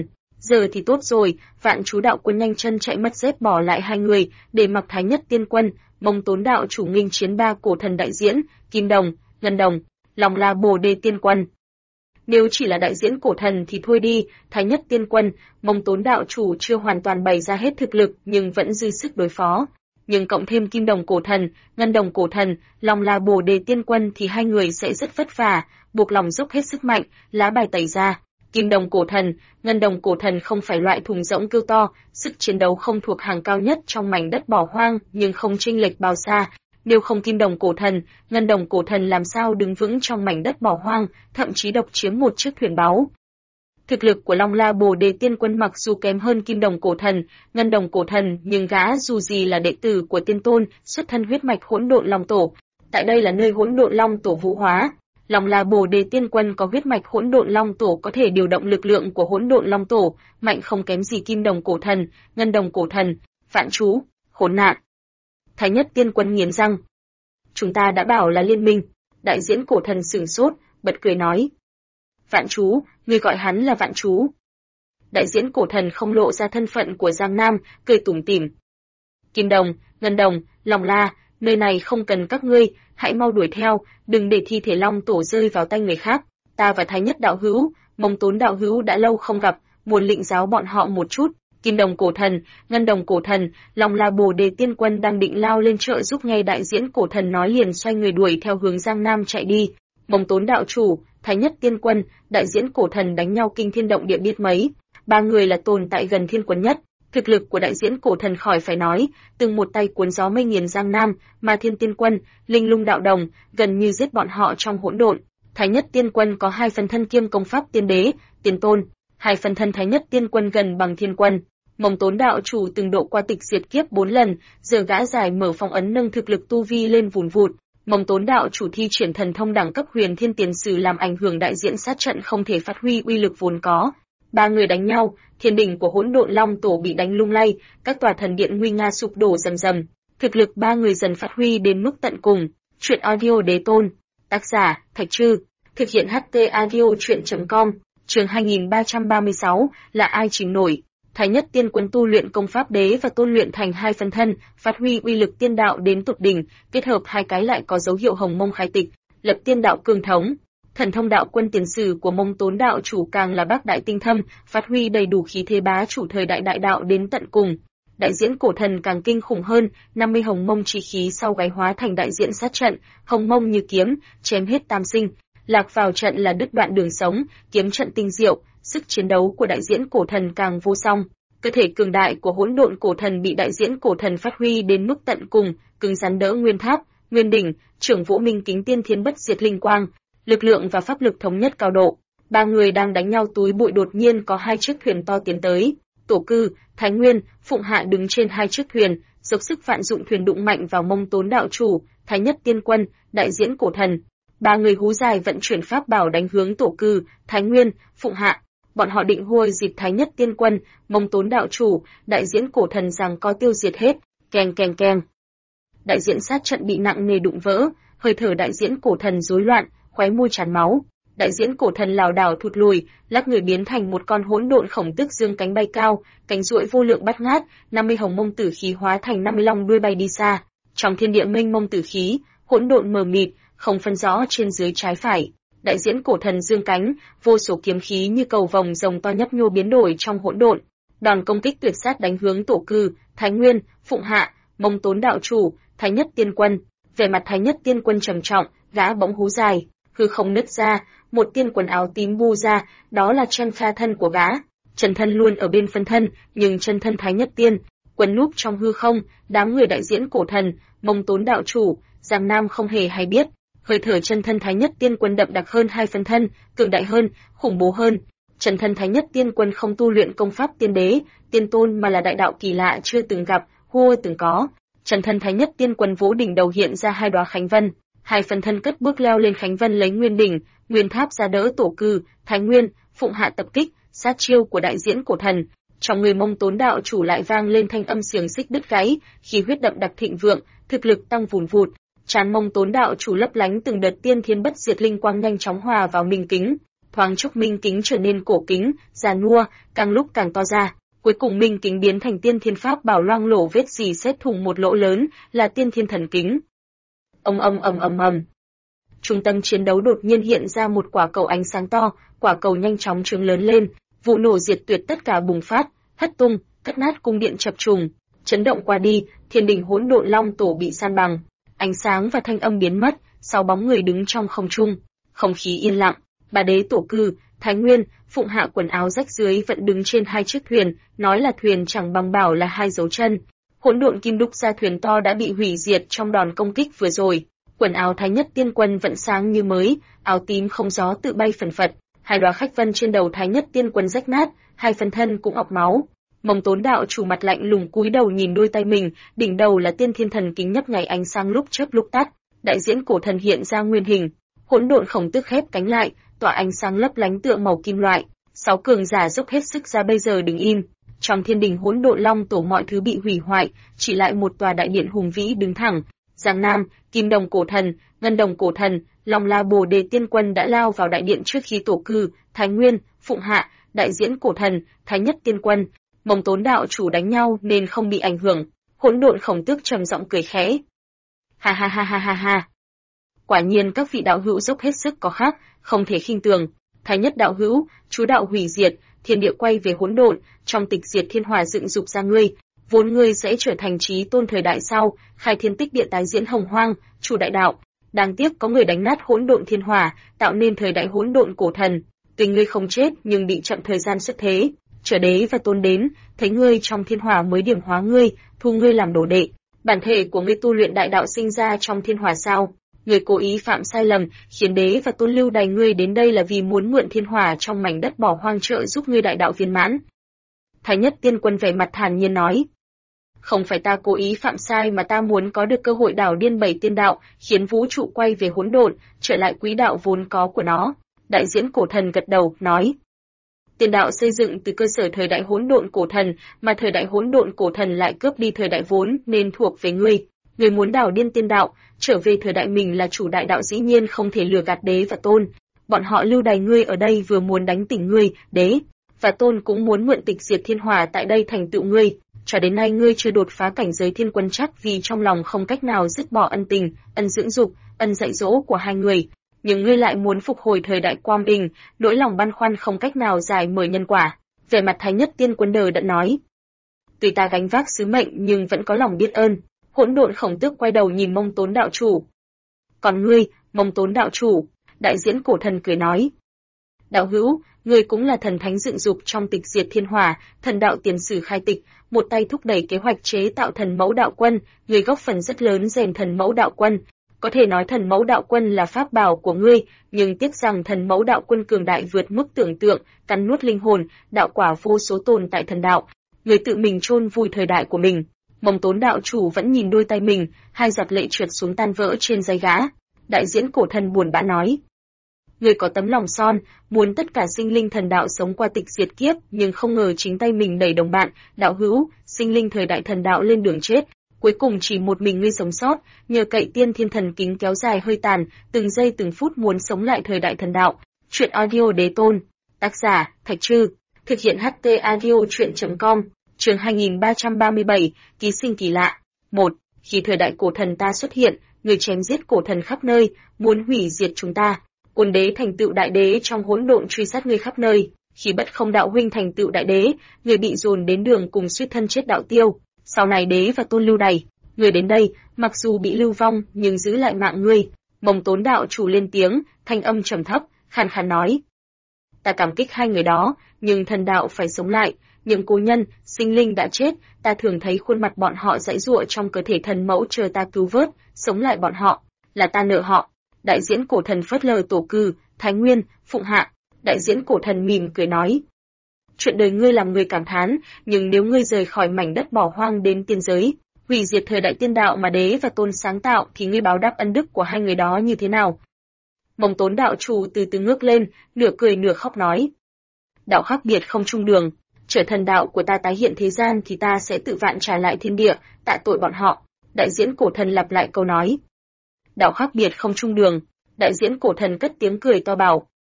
Giờ thì tốt rồi, Vạn Chú đạo quân nhanh chân chạy mất dép bỏ lại hai người, để mặc Thái Nhất Tiên Quân, Mông Tốn đạo chủ nghênh chiến ba cổ thần đại diễn, Kim Đồng, Ngân Đồng, Long La Bồ Đề Tiên Quân. Nếu chỉ là đại diễn cổ thần thì thôi đi, Thái Nhất Tiên Quân, Mông Tốn đạo chủ chưa hoàn toàn bày ra hết thực lực nhưng vẫn dư sức đối phó. Nhưng cộng thêm Kim Đồng cổ thần, Ngân Đồng cổ thần, Long La Bồ Đề Tiên Quân thì hai người sẽ rất vất vả, buộc lòng dốc hết sức mạnh, lá bài tẩy ra. Kim Đồng cổ thần, Ngân Đồng cổ thần không phải loại thùng rỗng kêu to, sức chiến đấu không thuộc hàng cao nhất trong mảnh đất bỏ hoang nhưng không chênh lệch bao xa. Nếu không Kim Đồng cổ thần, Ngân Đồng cổ thần làm sao đứng vững trong mảnh đất bỏ hoang, thậm chí độc chiếm một chiếc thuyền báu. Thực lực của Long La Bồ Đề Tiên Quân mặc dù kém hơn Kim Đồng cổ thần, Ngân Đồng cổ thần, nhưng gã dù gì là đệ tử của Tiên Tôn, xuất thân huyết mạch Hỗn Độn Long Tổ. Tại đây là nơi Hỗn Độn Long Tổ vũ hóa. Long La Bồ Đề Tiên Quân có huyết mạch Hỗn Độn Long Tổ có thể điều động lực lượng của Hỗn Độn Long Tổ, mạnh không kém gì Kim Đồng cổ thần, Ngân Đồng cổ thần, Vạn Chú, khốn nạn. Thái Nhất Tiên Quân nghiến răng. Chúng ta đã bảo là liên minh. Đại diễn cổ thần sửng sốt, bật cười nói. Vạn Chú, người gọi hắn là Vạn Chú. Đại diễn cổ thần không lộ ra thân phận của Giang Nam, cười tủm tỉm. Kim Đồng, Ngân Đồng, Long La, nơi này không cần các ngươi, hãy mau đuổi theo, đừng để thi thể Long Tổ rơi vào tay người khác. Ta và Thái Nhất đạo hữu, Mông Tốn đạo hữu đã lâu không gặp, muốn lĩnh giáo bọn họ một chút. Kim Đồng cổ thần, Ngân Đồng cổ thần, Long La Bồ Đề Tiên Quân đang định lao lên trợ giúp nghe đại diễn cổ thần nói liền xoay người đuổi theo hướng Giang Nam chạy đi. Mông Tốn đạo chủ, Thái Nhất Tiên Quân, đại diễn cổ thần đánh nhau kinh thiên động địa biết mấy. Ba người là tồn tại gần thiên quân nhất. Thực lực của đại diễn cổ thần khỏi phải nói, từng một tay cuốn gió mây nghiền Giang Nam, mà Thiên Tiên Quân, Linh Lung đạo đồng, gần như giết bọn họ trong hỗn độn. Thái Nhất Tiên Quân có hai phần thân kiêm công pháp tiên đế, tiên tôn, hai phần thân Thái Nhất Tiên Quân gần bằng thiên quân. Mông Tốn đạo chủ từng độ qua tịch diệt kiếp 4 lần, giờ gã giải mở phong ấn nâng thực lực tu vi lên vùn vụt. Mông Tốn đạo chủ thi triển thần thông đẳng cấp Huyền Thiên Tiền Sử làm ảnh hưởng đại diễn sát trận không thể phát huy uy lực vốn có. Ba người đánh nhau, thiên đỉnh của Hỗn Độn Long Tổ bị đánh lung lay, các tòa thần điện nguy nga sụp đổ rầm rầm. Thực lực ba người dần phát huy đến mức tận cùng. Truyện audio đế tôn. Tác giả: Thạch Trư. Thực hiện HT audio truyện.com. Chương 2336 là ai chỉnh nổi. Thái Nhất Tiên Quân tu luyện công pháp đế và tôn luyện thành hai phần thân, phát huy uy lực tiên đạo đến tột đỉnh, kết hợp hai cái lại có dấu hiệu hồng mông khai tịch, lập tiên đạo cường thống. Thần thông đạo quân tiền sử của Mông Tốn đạo chủ càng là bác đại tinh thâm, phát huy đầy đủ khí thế bá chủ thời đại đại đạo đến tận cùng. Đại diễn cổ thần càng kinh khủng hơn, 50 hồng mông chi khí sau gáy hóa thành đại diễn sát trận, hồng mông như kiếm, chém hết tam sinh, lạc vào trận là đứt đoạn đường sống, kiếm trận tinh diệu, sức chiến đấu của đại diễn cổ thần càng vô song. Cơ thể cường đại của hỗn độn cổ thần bị đại diễn cổ thần phát huy đến mức tận cùng, cứng rắn đỡ nguyên tháp, nguyên đỉnh, trưởng vũ minh kính tiên thiên bất diệt linh quang, lực lượng và pháp lực thống nhất cao độ. Ba người đang đánh nhau túi bụi đột nhiên có hai chiếc thuyền to tiến tới. Tổ Cư, Thái Nguyên, Phụng Hạ đứng trên hai chiếc thuyền, dốc sức vạn dụng thuyền đụng mạnh vào Mông Tốn đạo chủ, Thái Nhất Tiên Quân, đại diễn cổ thần. Ba người hú dài vận chuyển pháp bảo đánh hướng Tổ Cư, Thái Nguyên, Phụng Hạ. Bọn họ định huôi dịp Thái Nhất Tiên Quân, Mông Tốn đạo chủ, đại diễn cổ thần giằng co tiêu diệt hết. Keng keng keng. Đại diễn sát trận bị nặng nề đụng vỡ, hơi thở đại diễn cổ thần rối loạn, khóe môi tràn máu. Đại diễn cổ thần lảo đảo thụt lùi, lắc người biến thành một con hỗn độn khổng tức dương cánh bay cao, cánh duỗi vô lượng bát ngát, 50 hồng mông tử khí hóa thành 50 long đuôi bay đi xa. Trong thiên địa mênh mông tử khí, hỗn độn mờ mịt, không phân rõ trên dưới trái phải. Đại diễn cổ thần dương cánh, vô số kiếm khí như cầu vồng rồng to nhấp nhô biến đổi trong hỗn độn. Đòn công kích tuyệt sát đánh hướng Tổ Cư, Thái Nguyên, Phụng Hạ, Mông Tốn đạo chủ, Thái Nhất Tiên Quân. Vẻ mặt Thái Nhất Tiên Quân trầm trọng, gã bỗng hú dài, hư không nứt ra, một tiên quần áo tím bu ra, đó là chân pha thân của gã. Chân thân luôn ở bên phân thân, nhưng chân thân Thái Nhất Tiên Quân núp trong hư không, đám người đại diễn cổ thần, Mông Tốn đạo chủ, Giang Nam không hề hay biết. Hơi thở chân thân Thái Nhất Tiên Quân đậm đặc hơn hai phân thân, cường đại hơn, khủng bố hơn. Chân thân Thái Nhất Tiên Quân không tu luyện công pháp tiên đế, tiên tôn mà là đại đạo kỳ lạ chưa từng gặp, hô từng có. Chân thân Thái Nhất Tiên Quân vỗ đỉnh đầu hiện ra hai đóa khánh vân, hai phân thân cất bước leo lên khánh vân lấy nguyên đỉnh, nguyên tháp ra đỡ Tổ Cư, Thái Nguyên, Phụng Hạ tập kích, sát chiêu của đại diễn cổ thần. Trong người Mông Tốn đạo chủ lại vang lên thanh âm xiềng xích đứt gáy, khí huyết đậm đặc thịnh vượng, thực lực tăng vùn vụt. Trán Mông Tốn đạo chủ lấp lánh từng đợt tiên thiên bất diệt linh quang nhanh chóng hòa vào minh kính. thoáng chốc minh kính trở nên cổ kính, già nua, càng lúc càng to ra. Cuối cùng minh kính biến thành tiên thiên pháp bảo loang lổ vết dì xét thủng một lỗ lớn, là tiên thiên thần kính. Ầm. Trung tâm chiến đấu đột nhiên hiện ra một quả cầu ánh sáng to, quả cầu nhanh chóng trướng lớn lên, vụ nổ diệt tuyệt tất cả bùng phát, hất tung, cắt nát cung điện chập trùng, chấn động qua đi, thiên đình hỗn độn long tổ bị san bằng, ánh sáng và thanh âm biến mất, 6 bóng người đứng trong không trung, không khí yên lặng. Bà đế tổ cư, Thái Nguyên, Phụng Hạ quần áo rách dưới vẫn đứng trên 2 chiếc thuyền, nói là thuyền chẳng bằng bảo là 2 dấu chân. Hỗn độn kim đúc ra thuyền to đã bị hủy diệt trong đòn công kích vừa rồi. Quần áo Thái Nhất Tiên Quân vẫn sáng như mới, áo tím không gió tự bay phần phật, 2 đóa khách vân trên đầu Thái Nhất Tiên Quân rách nát, 2 phần thân cũng ọc máu. Mông Tốn đạo chủ mặt lạnh lùng cúi đầu nhìn đôi tay mình, đỉnh đầu là tiên thiên thần kính nhấp nháy ánh sáng lúc chớp lúc tắt, đại diễn cổ thần hiện ra nguyên hình. Hỗn độn khổng tức khép cánh lại, tỏa ánh sáng lấp lánh tựa màu kim loại. 6 cường giả dốc hết sức ra bây giờ đứng im. Trong thiên đình hỗn độn long tổ mọi thứ bị hủy hoại, chỉ lại một tòa đại điện hùng vĩ đứng thẳng. Giang Nam, Kim Đồng cổ thần, Ngân Đồng cổ thần, Long La Bồ Đề Tiên Quân đã lao vào đại điện trước khi tổ cư, Thái Nguyên, Phụng Hạ, đại diễn cổ thần, Thái Nhất Tiên Quân, Mông Tốn đạo chủ đánh nhau nên không bị ảnh hưởng. Hỗn độn khổng tước trầm giọng cười khẽ. Ha. Quả nhiên các vị đạo hữu dốc hết sức có khác, không thể khinh thường. Thái Nhất đạo hữu, chú đạo hủy diệt, thiên địa quay về hỗn độn, trong tịch diệt thiên hỏa dựng dục ra ngươi, vốn ngươi sẽ trở thành chí tôn thời đại sau, khai thiên tích địa tái diễn hồng hoang, chủ đại đạo. Đáng tiếc có người đánh nát hỗn độn thiên hỏa, tạo nên thời đại hỗn độn cổ thần. Tuy ngươi không chết nhưng bị chậm thời gian xuất thế, trở đế và tôn đến, thấy ngươi trong thiên hỏa mới điểm hóa ngươi, thu ngươi làm đồ đệ. Bản thể của ngươi tu luyện đại đạo sinh ra trong thiên hỏa sao? Ngươi cố ý phạm sai lầm, khiến đế và tôn lưu đày ngươi đến đây là vì muốn mượn thiên hỏa trong mảnh đất bỏ hoang trợ giúp ngươi đại đạo viên mãn. Thái Nhất Tiên Quân vẻ mặt thản nhiên nói. Không phải ta cố ý phạm sai mà ta muốn có được cơ hội đảo điên bảy tiên đạo, khiến vũ trụ quay về hỗn độn, trở lại quỹ đạo vốn có của nó. Đại diễn cổ thần gật đầu, nói. Tiên đạo xây dựng từ cơ sở thời đại hỗn độn cổ thần, mà thời đại hỗn độn cổ thần lại cướp đi thời đại vốn nên thuộc về ngươi. Ngươi muốn đảo điên tiên đạo, trở về thời đại mình là chủ đại đạo dĩ nhiên không thể lừa gạt đế và tôn. Bọn họ lưu đày ngươi ở đây vừa muốn đánh tỉnh ngươi, đế và tôn cũng muốn mượn tịch diệt thiên hỏa tại đây thành tựu ngươi. Cho đến nay ngươi chưa đột phá cảnh giới thiên quân chắc vì trong lòng không cách nào dứt bỏ ân tình, ân dưỡng dục, ân dạy dỗ của hai người. Nhưng ngươi lại muốn phục hồi thời đại quang bình, nỗi lòng băn khoăn không cách nào giải mở nhân quả. Vẻ mặt Thái Nhất Tiên Quân đờ đẫn nói. Tuy ta gánh vác sứ mệnh nhưng vẫn có lòng biết ơn. Hỗn độn khổng tước quay đầu nhìn Mông Tốn đạo chủ. Còn ngươi, Mông Tốn đạo chủ, đại diễn cổ thần cười nói. Đạo hữu, ngươi cũng là thần thánh dựng dục trong tịch diệt thiên hỏa, thần đạo tiền sử khai tịch, một tay thúc đẩy kế hoạch chế tạo thần mẫu đạo quân, ngươi góp phần rất lớn rèn thần mẫu đạo quân. Có thể nói thần mẫu đạo quân là pháp bảo của ngươi, nhưng tiếc rằng thần mẫu đạo quân cường đại vượt mức tưởng tượng, cắn nuốt linh hồn, đạo quả vô số tồn tại thần đạo. Ngươi tự mình chôn vùi thời đại của mình. Mông Tốn đạo chủ vẫn nhìn đôi tay mình, 2 giọt lệ trượt xuống tan vỡ trên giấy gã. Đại diễn cổ thần buồn bã nói. Ngươi có tấm lòng son, muốn tất cả sinh linh thần đạo sống qua tịch diệt kiếp, nhưng không ngờ chính tay mình đẩy đồng bạn, đạo hữu, sinh linh thời đại thần đạo lên đường chết. Cuối cùng chỉ một mình ngươi sống sót, nhờ cậy tiên thiên thần kính kéo dài hơi tàn, từng giây từng phút muốn sống lại thời đại thần đạo. Truyện audio đế tôn. Tác giả, Thạch Trư. Thực hiện HT audio truyện.com. Chương 2337, ký sinh kỳ lạ. 1. Khi thời đại cổ thần ta xuất hiện, người chém giết cổ thần khắp nơi, muốn hủy diệt chúng ta. Quân đế thành tựu đại đế trong hỗn độn truy sát ngươi khắp nơi. Khi Bất Không đạo huynh thành tựu đại đế, người bị dồn đến đường cùng suýt thân chết đạo tiêu. Sau này đế và tôn lưu đày, người đến đây, mặc dù bị lưu vong nhưng giữ lại mạng ngươi. Mông Tốn đạo chủ lên tiếng, thanh âm trầm thấp, khàn khàn nói. Ta cảm kích hai người đó, nhưng thần đạo phải sống lại. Những cố nhân, sinh linh đã chết, ta thường thấy khuôn mặt bọn họ giãy giụa trong cơ thể thần mẫu chờ ta cứu vớt, sống lại bọn họ, là ta nợ họ. Đại diễn cổ thần phớt lờ tổ cư, Thái Nguyên, Phụng Hạ. Đại diễn cổ thần mỉm cười nói. Chuyện đời ngươi làm người cảm thán, nhưng nếu ngươi rời khỏi mảnh đất bỏ hoang đến tiên giới, hủy diệt thời đại tiên đạo mà đế và tôn sáng tạo thì ngươi báo đáp ân đức của hai người đó như thế nào? Mông Tốn đạo chủ từ từ ngước lên, nửa cười nửa khóc nói. Đạo khác biệt không chung đường. Trở thần đạo của ta tái hiện thế gian thì ta sẽ tự vạn trả lại thiên địa, tạ tội bọn họ. Đại diễn cổ thần lặp lại câu nói. Đạo khác biệt không chung đường. Đại diễn cổ thần cất tiếng cười to bảo.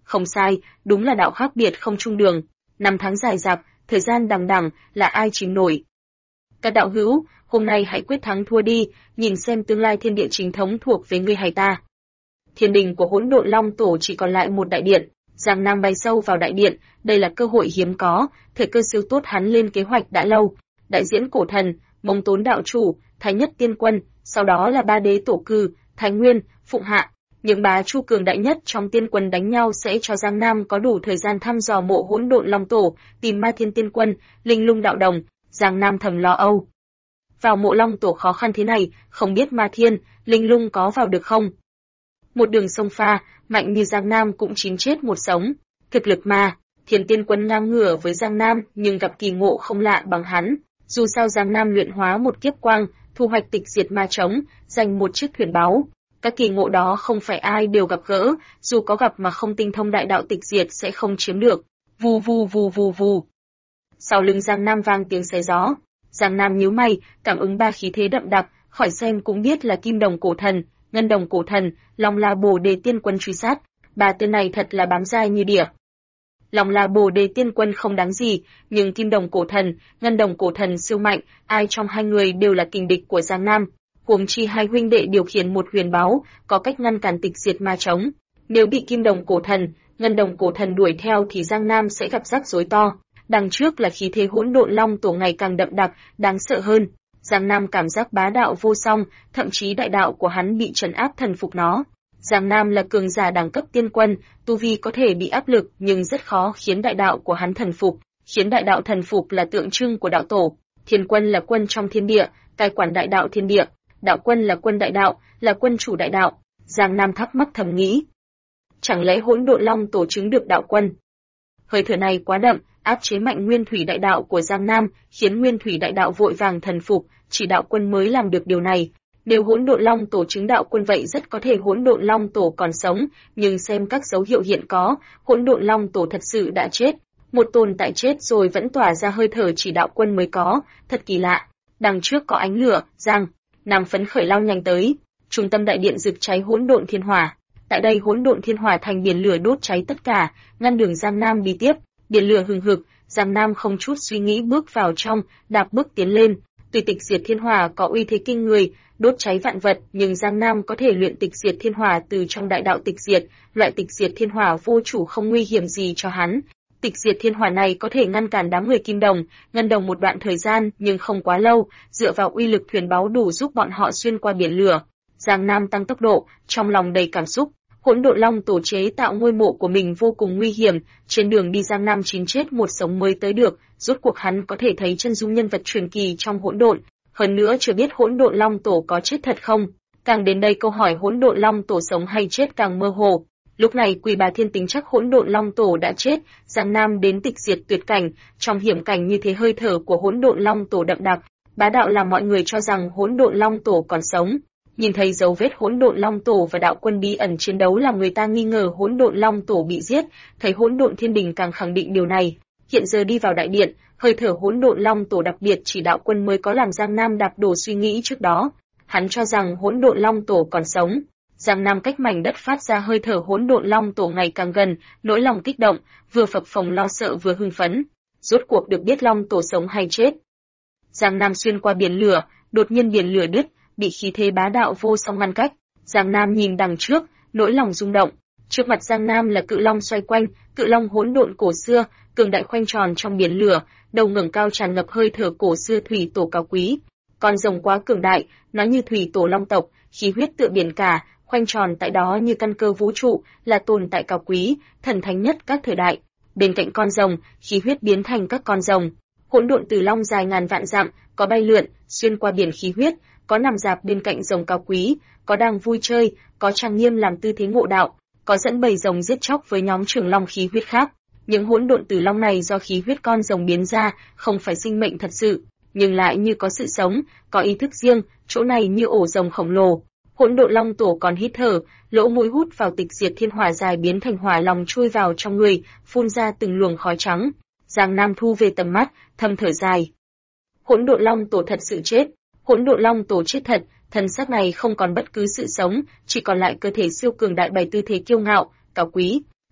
Không sai, đúng là đạo khác biệt không chung đường. Năm tháng dài dặc, thời gian đằng đẵng, là ai chìm nổi. Các đạo hữu, hôm nay hãy quyết thắng thua đi, nhìn xem tương lai thiên địa chính thống thuộc về ngươi hay ta. Thiên đình của Hỗn Độn Long Tổ chỉ còn lại một đại điện. Giang Nam bay sâu vào đại điện, đây là cơ hội hiếm có, thời cơ siêu tốt hắn lên kế hoạch đã lâu. Đại diễn cổ thần, Mông Tốn đạo chủ, Thái Nhất Tiên Quân, sau đó là ba đế tổ cư, Thái Nguyên, Phụng Hạ. Những bá chu cường đại nhất trong tiên quân đánh nhau sẽ cho Giang Nam có đủ thời gian thăm dò mộ Hỗn Độn Long Tổ, tìm Ma Thiên Tiên Quân, Linh Lung đạo đồng. Giang Nam thầm lo âu. Vào mộ Long Tổ khó khăn thế này, không biết Ma Thiên, Linh Lung có vào được không? Một đường sông pha, mạnh như Giang Nam cũng chín chết một sống. Thực lực Ma Thiên Tiên Quân ngang ngửa với Giang Nam, nhưng gặp kỳ ngộ không lạ bằng hắn. Dù sao Giang Nam luyện hóa một kiếp quang, thu hoạch tịch diệt ma trống, giành một chiếc thuyền báu. Các kỳ ngộ đó không phải ai đều gặp gỡ, dù có gặp mà không tinh thông đại đạo tịch diệt sẽ không chiếm được. Vù vù vù vù vù. Sau lưng Giang Nam vang tiếng xé gió. Giang Nam nhíu mày, cảm ứng ba khí thế đậm đặc, khỏi xem cũng biết là Kim Đồng Cổ Thần, Ngân Đồng Cổ Thần, Long La Bồ Đề Tiên Quân truy sát. Ba tên này thật là bám dai như đỉa. Long La Bồ Đề Tiên Quân không đáng gì, nhưng Kim Đồng Cổ Thần, Ngân Đồng Cổ Thần siêu mạnh, ai trong hai người đều là kình địch của Giang Nam. Huống chi hai huynh đệ điều khiển một huyền báu, có cách ngăn cản tịch diệt ma trống. Nếu bị Kim Đồng Cổ Thần, Ngân Đồng Cổ Thần đuổi theo thì Giang Nam sẽ gặp rắc rối to. Đằng trước là khí thế Hỗn Độn Long Tổ ngày càng đậm đặc, đáng sợ hơn. Giang Nam cảm giác bá đạo vô song, thậm chí đại đạo của hắn bị trấn áp thần phục nó. Giang Nam là cường giả đẳng cấp tiên quân, tu vi có thể bị áp lực nhưng rất khó khiến đại đạo của hắn thần phục. Khiến đại đạo thần phục là tượng trưng của đạo tổ. Thiên quân là quân trong thiên địa, cai quản đại đạo thiên địa. Đạo quân là quân đại đạo, là quân chủ đại đạo. Giang Nam thắc mắc thầm nghĩ. Chẳng lẽ Hỗn Độn Long Tổ chứng được đạo quân? Hơi thở này quá đậm, áp chế mạnh nguyên thủy đại đạo của Giang Nam, khiến nguyên thủy đại đạo vội vàng thần phục, chỉ đạo quân mới làm được điều này. Nếu Hỗn Độn Long Tổ chứng đạo quân vậy rất có thể Hỗn Độn Long Tổ còn sống, nhưng xem các dấu hiệu hiện có, Hỗn Độn Long Tổ thật sự đã chết. Một tồn tại chết rồi vẫn tỏa ra hơi thở chỉ đạo quân mới có, thật kỳ lạ. Đằng trước có ánh lửa, Giang Nam phấn khởi lao nhanh tới. Trung tâm đại điện rực cháy Hỗn Độn Thiên Hỏa. Tại đây Hỗn Độn Thiên Hỏa thành biển lửa đốt cháy tất cả, ngăn đường Giang Nam đi tiếp. Biển lửa hừng hực, Giang Nam không chút suy nghĩ bước vào trong, đạp bước tiến lên. Tuy tịch diệt thiên hỏa có uy thế kinh người, đốt cháy vạn vật, nhưng Giang Nam có thể luyện tịch diệt thiên hỏa từ trong đại đạo tịch diệt, loại tịch diệt thiên hỏa vô chủ không nguy hiểm gì cho hắn. Tịch diệt thiên hỏa này có thể ngăn cản đám người Kim Đồng, Ngân Đồng một đoạn thời gian, nhưng không quá lâu, dựa vào uy lực thuyền báu đủ giúp bọn họ xuyên qua biển lửa. Giang Nam tăng tốc độ, trong lòng đầy cảm xúc. Hỗn Độn Long Tổ chế tạo ngôi mộ của mình vô cùng nguy hiểm, trên đường đi Giang Nam chín chết một sống mới tới được, rốt cuộc hắn có thể thấy chân dung nhân vật truyền kỳ trong hỗn độn, hơn nữa chưa biết Hỗn Độn Long Tổ có chết thật không. Càng đến đây câu hỏi Hỗn Độn Long Tổ sống hay chết càng mơ hồ. Lúc này Quỳ Bà Thiên tính chắc Hỗn Độn Long Tổ đã chết, Giang Nam đến tịch diệt tuyệt cảnh, trong hiểm cảnh như thế hơi thở của Hỗn Độn Long Tổ đậm đặc, bá đạo làm mọi người cho rằng Hỗn Độn Long Tổ còn sống. Nhìn thấy dấu vết Hỗn Độn Long Tổ và đạo quân bí ẩn chiến đấu làm người ta nghi ngờ Hỗn Độn Long Tổ bị giết, thấy Hỗn Độn Thiên Đình càng khẳng định điều này. Hiện giờ đi vào đại điện, hơi thở Hỗn Độn Long Tổ đặc biệt chỉ đạo quân mới có làm Giang Nam đạp đổ suy nghĩ trước đó. Hắn cho rằng Hỗn Độn Long Tổ còn sống. Giang Nam cách mảnh đất phát ra hơi thở Hỗn Độn Long Tổ ngày càng gần, nỗi lòng kích động, vừa phập phồng lo sợ vừa hưng phấn. Rốt cuộc được biết Long Tổ sống hay chết. Giang Nam xuyên qua biển lửa, đột nhiên biển lửa đứt, bị khí thế bá đạo vô song ngăn cách. Giang Nam nhìn đằng trước, nỗi lòng rung động. Trước mặt Giang Nam là cự long xoay quanh, cự long hỗn độn cổ xưa, cường đại khoanh tròn trong biển lửa, đầu ngẩng cao tràn ngập hơi thở cổ xưa thủy tổ cao quý. Con rồng quá cường đại, nó như thủy tổ long tộc, khí huyết tựa biển cả, khoanh tròn tại đó như căn cơ vũ trụ, là tồn tại cao quý, thần thánh nhất các thời đại. Bên cạnh con rồng, khí huyết biến thành các con rồng. Hỗn độn từ long dài ngàn vạn dặm, có bay lượn, xuyên qua biển khí huyết, có nằm dạp bên cạnh rồng cao quý, có đang vui chơi, có trang nghiêm làm tư thế ngộ đạo, có dẫn bầy rồng giết chóc với nhóm trưởng long khí huyết khác. Những hỗn độn tử long này do khí huyết con rồng biến ra, không phải sinh mệnh thật sự, nhưng lại như có sự sống, có ý thức riêng, chỗ này như ổ rồng khổng lồ. Hỗn độn long tổ còn hít thở, lỗ mũi hút vào tịch diệt thiên hỏa dài biến thành hỏa lòng chui vào trong người, phun ra từng luồng khói trắng. Giang Nam thu về tầm mắt, thầm thở dài. Hỗn độn long tổ thật sự chết. Hỗn độn long tổ chết thật, thân xác này không còn bất cứ sự sống, chỉ còn lại cơ thể siêu cường đại bày tư thế kiêu ngạo, cao quý.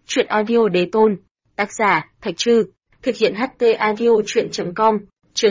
Truyện audio đế tôn. Tác giả, Thạch Trư. Thực hiện HT Audio Truyện.com. Chương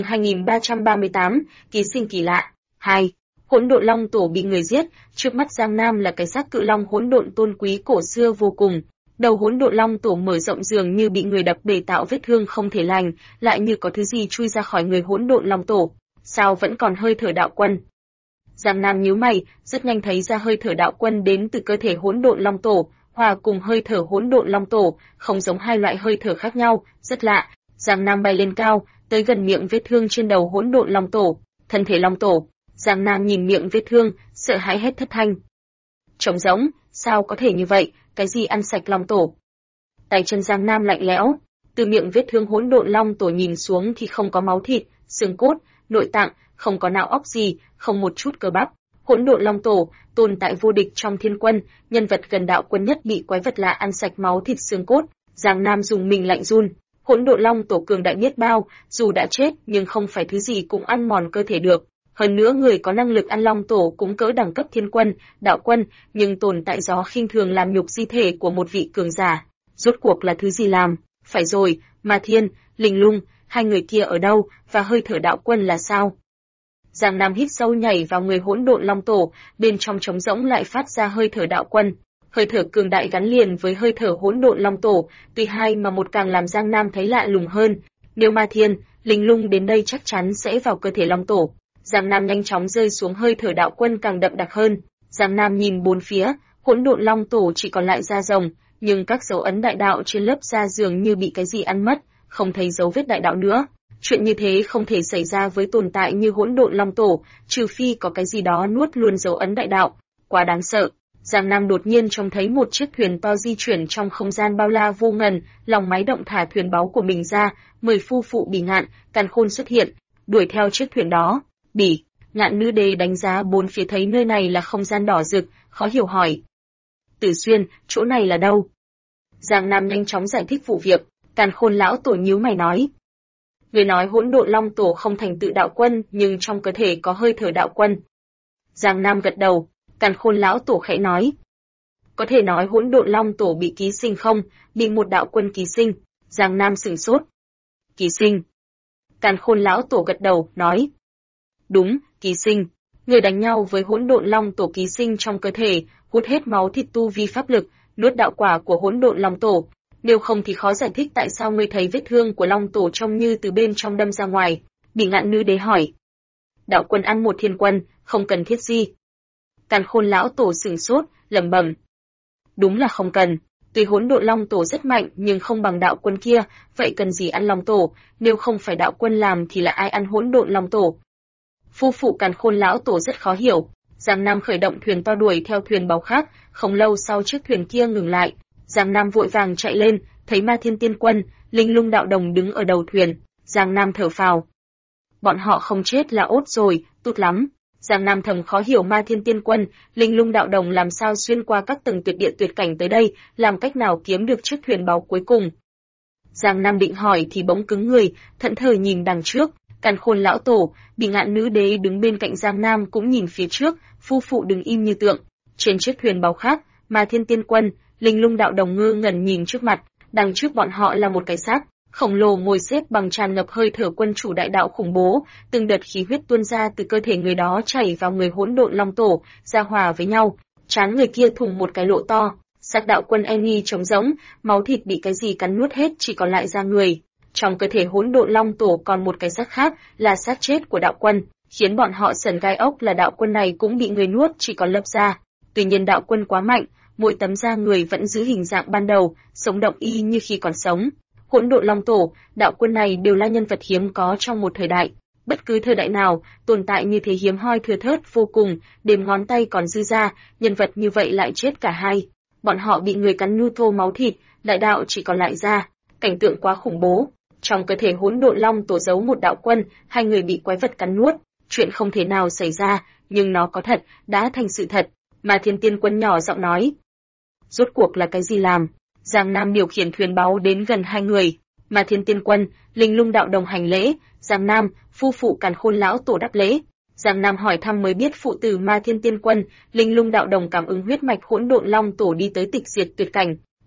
2338, Ký sinh kỳ lạ. 2. Hỗn độn long tổ bị người giết, trước mắt Giang Nam là cái xác cự long hỗn độn tôn quý cổ xưa vô cùng. Đầu hỗn độn long tổ mở rộng dường như bị người đập bể tạo vết thương không thể lành, lại như có thứ gì chui ra khỏi người hỗn độn long tổ. Sao vẫn còn hơi thở đạo quân? Giang Nam nhíu mày, rất nhanh thấy ra hơi thở đạo quân đến từ cơ thể hỗn độn long tổ, hòa cùng hơi thở hỗn độn long tổ, không giống hai loại hơi thở khác nhau, rất lạ. Giang Nam bay lên cao, tới gần miệng vết thương trên đầu hỗn độn long tổ, thân thể long tổ. Giang Nam nhìn miệng vết thương, sợ hãi hét thất thanh. Trống rỗng, sao có thể như vậy, cái gì ăn sạch long tổ? Tay chân Giang Nam lạnh lẽo, từ miệng vết thương hỗn độn long tổ nhìn xuống thì không có máu thịt, xương cốt, nội tạng, không có não óc gì, không một chút cơ bắp. Hỗn độn long tổ, tồn tại vô địch trong thiên quân, nhân vật gần đạo quân nhất bị quái vật lạ ăn sạch máu thịt xương cốt. Giang Nam dùng mình lạnh run. Hỗn độn long tổ cường đại biết bao, dù đã chết nhưng không phải thứ gì cũng ăn mòn cơ thể được. Hơn nữa người có năng lực ăn long tổ cũng cỡ đẳng cấp thiên quân, đạo quân, nhưng tồn tại gió khinh thường làm nhục di thể của một vị cường giả. Rốt cuộc là thứ gì làm? Phải rồi, Ma Thiên, Linh Lung, hai người kia ở đâu, và hơi thở đạo quân là sao? Giang Nam hít sâu nhảy vào người hỗn độn long tổ, bên trong trống rỗng lại phát ra hơi thở đạo quân. Hơi thở cường đại gắn liền với hơi thở hỗn độn long tổ, tuy hai mà một càng làm Giang Nam thấy lạ lùng hơn. Nếu Ma Thiên, Linh Lung đến đây chắc chắn sẽ vào cơ thể long tổ. Giang Nam nhanh chóng rơi xuống hơi thở đạo quân càng đậm đặc hơn. Giang Nam nhìn bốn phía, hỗn độn long tổ chỉ còn lại da rồng, nhưng các dấu ấn đại đạo trên lớp da dường như bị cái gì ăn mất, không thấy dấu vết đại đạo nữa. Chuyện như thế không thể xảy ra với tồn tại như hỗn độn long tổ, trừ phi có cái gì đó nuốt luôn dấu ấn đại đạo. Quá đáng sợ. Giang Nam đột nhiên trông thấy một chiếc thuyền to di chuyển trong không gian bao la vô ngần, lòng máy động thả thuyền báu của mình ra, 10 phu phụ Bỉ Ngạn, Càn Khôn xuất hiện, đuổi theo chiếc thuyền đó. Bỉ Ngạn nữ đế đánh giá bốn phía thấy nơi này là không gian đỏ rực, khó hiểu hỏi. Tử Xuyên, chỗ này là đâu? Giang Nam nhanh chóng giải thích vụ việc. Càn Khôn lão tổ nhíu mày nói. Người nói hỗn độn long tổ không thành tựu đạo quân, nhưng trong cơ thể có hơi thở đạo quân. Giang Nam gật đầu. Càn Khôn lão tổ khẽ nói. Có thể nói hỗn độn long tổ bị ký sinh không, bị một đạo quân ký sinh. Giang Nam sửng sốt. Ký sinh. Càn Khôn lão tổ gật đầu, nói. Đúng, ký sinh. Người đánh nhau với hỗn độn long tổ ký sinh trong cơ thể, hút hết máu thịt tu vi pháp lực, nuốt đạo quả của hỗn độn long tổ. Nếu không thì khó giải thích tại sao ngươi thấy vết thương của long tổ trông như từ bên trong đâm ra ngoài. Bỉ Ngạn nữ đế hỏi. Đạo quân ăn một thiên quân, không cần thiết gì. Càn Khôn lão tổ sửng sốt, lẩm bẩm. Đúng là không cần. Tuy hỗn độn long tổ rất mạnh nhưng không bằng đạo quân kia, vậy cần gì ăn long tổ? Nếu không phải đạo quân làm thì là ai ăn hỗn độn long tổ? Phu phụ Càn Khôn lão tổ rất khó hiểu. Giang Nam khởi động thuyền to đuổi theo thuyền báu khác, không lâu sau chiếc thuyền kia ngừng lại. Giang Nam vội vàng chạy lên, thấy Ma Thiên Tiên Quân, Linh Lung đạo đồng đứng ở đầu thuyền. Giang Nam thở phào. Bọn họ không chết là ốt rồi, tốt lắm. Giang Nam thầm khó hiểu Ma Thiên Tiên Quân, Linh Lung đạo đồng làm sao xuyên qua các tầng tuyệt địa tuyệt cảnh tới đây, làm cách nào kiếm được chiếc thuyền báu cuối cùng. Giang Nam định hỏi thì bỗng cứng người, thẫn thờ nhìn đằng trước. Càn Khôn lão tổ, Bỉ Ngạn nữ đế đứng bên cạnh Giang Nam cũng nhìn phía trước, phu phụ đứng im như tượng. Trên chiếc thuyền báu khác, Ma Thiên Tiên Quân, Linh Lung đạo đồng ngơ ngẩn nhìn trước mặt, đằng trước bọn họ là một cái xác khổng lồ ngồi xếp bằng tràn ngập hơi thở quân chủ đại đạo khủng bố, từng đợt khí huyết tuôn ra từ cơ thể người đó chảy vào người hỗn độn long tổ, giao hòa với nhau. Trán người kia thủng một cái lỗ to, xác đạo quân Eni trống rỗng, máu thịt bị cái gì cắn nuốt hết chỉ còn lại da người. Trong cơ thể hỗn độn long tổ còn một cái xác khác, là xác chết của đạo quân, khiến bọn họ sởn gai ốc là đạo quân này cũng bị người nuốt chỉ còn lớp da. Tuy nhiên đạo quân quá mạnh, mỗi tấm da người vẫn giữ hình dạng ban đầu, sống động y như khi còn sống. Hỗn độn long tổ, đạo quân này đều là nhân vật hiếm có trong một thời đại. Bất cứ thời đại nào, tồn tại như thế hiếm hoi thưa thớt vô cùng, đếm ngón tay còn dư ra, nhân vật như vậy lại chết cả hai. Bọn họ bị người cắn nu thô máu thịt, đại đạo chỉ còn lại da. Cảnh tượng quá khủng bố. Trong cơ thể hỗn độn long tổ giấu một đạo quân, hai người bị quái vật cắn nuốt. Chuyện không thể nào xảy ra, nhưng nó có thật, đã thành sự thật. Mà Thiên Tiên Quân nhỏ giọng nói. Rốt cuộc là cái gì làm? Giang Nam điều khiển thuyền báu đến gần hai người. Mà Thiên Tiên Quân, Linh Lung đạo đồng hành lễ. Giang Nam, phu phụ Càn Khôn lão tổ đáp lễ. Giang Nam hỏi thăm mới biết phụ tử Ma Thiên Tiên Quân, Linh Lung đạo đồng cảm ứng huyết mạch hỗn độn long tổ đi tới tịch diệt tuyệt cảnh.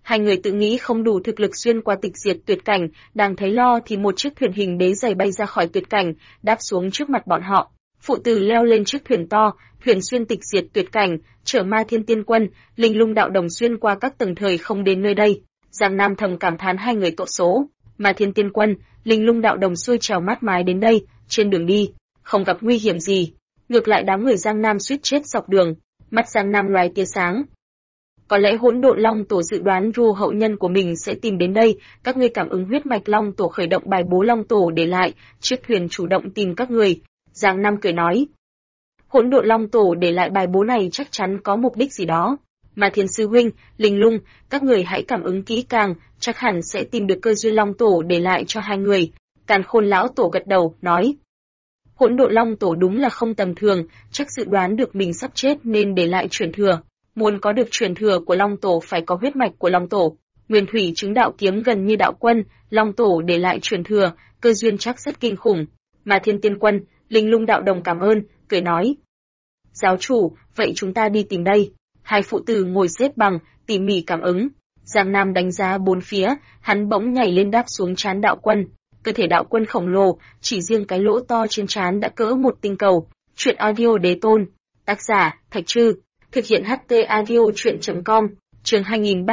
Hai người tự nghĩ không đủ thực lực xuyên qua tịch diệt tuyệt cảnh, đang thấy lo thì một chiếc thuyền hình đế giày bay ra khỏi tuyệt cảnh, đáp xuống trước mặt bọn họ. Phụ tử leo lên chiếc thuyền to, thuyền xuyên tịch diệt tuyệt cảnh, chở Ma Thiên Tiên Quân, Linh Lung Đạo Đồng xuyên qua các tầng thời không đến nơi đây. Giang Nam thầm cảm thán hai người tội số. Ma Thiên Tiên Quân, Linh Lung Đạo Đồng xuôi trèo mát mái đến đây, trên đường đi không gặp nguy hiểm gì, ngược lại đám người Giang Nam suýt chết dọc đường. Mắt Giang Nam loài tia sáng. Có lẽ Hỗn Độn Long Tổ dự đoán Ru hậu nhân của mình sẽ tìm đến đây, các ngươi cảm ứng huyết mạch Long Tổ khởi động bài bố Long Tổ để lại, chiếc thuyền chủ động tìm các người. Giang Nam cười nói. Hỗn Độn Long Tổ để lại bài bố này chắc chắn có mục đích gì đó. Mà Thiên Sư Huynh, Linh Lung, các người hãy cảm ứng kỹ càng, chắc hẳn sẽ tìm được cơ duyên Long Tổ để lại cho hai người. Càn Khôn Lão Tổ gật đầu, nói. Hỗn Độn Long Tổ đúng là không tầm thường, chắc dự đoán được mình sắp chết nên để lại truyền thừa. Muốn có được truyền thừa của Long Tổ phải có huyết mạch của Long Tổ. Nguyên thủy chứng đạo kiếm gần như đạo quân, Long Tổ để lại truyền thừa, cơ duyên chắc rất kinh khủng. Mà Thiên Tiên Quân, Linh Lung Đạo Đồng cảm ơn, cười nói. Giáo chủ, vậy chúng ta đi tìm đây. Hai phụ tử ngồi xếp bằng, tỉ mỉ cảm ứng. Giang Nam đánh giá bốn phía, hắn bỗng nhảy lên đáp xuống trán đạo quân. Cơ thể đạo quân khổng lồ, chỉ riêng cái lỗ to trên trán đã cỡ một tinh cầu. Chuyện audio đế tôn. Tác giả, Thạch Trư. Thực hiện HT audio chuyện.com. Chương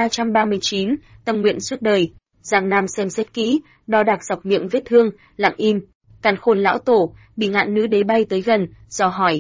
2339, tâm nguyện suốt đời. Giang Nam xem xét kỹ, đo đạc dọc miệng vết thương, lặng im. Càn Khôn Lão Tổ, Bỉ Ngạn Nữ Đế bay tới gần, dò hỏi.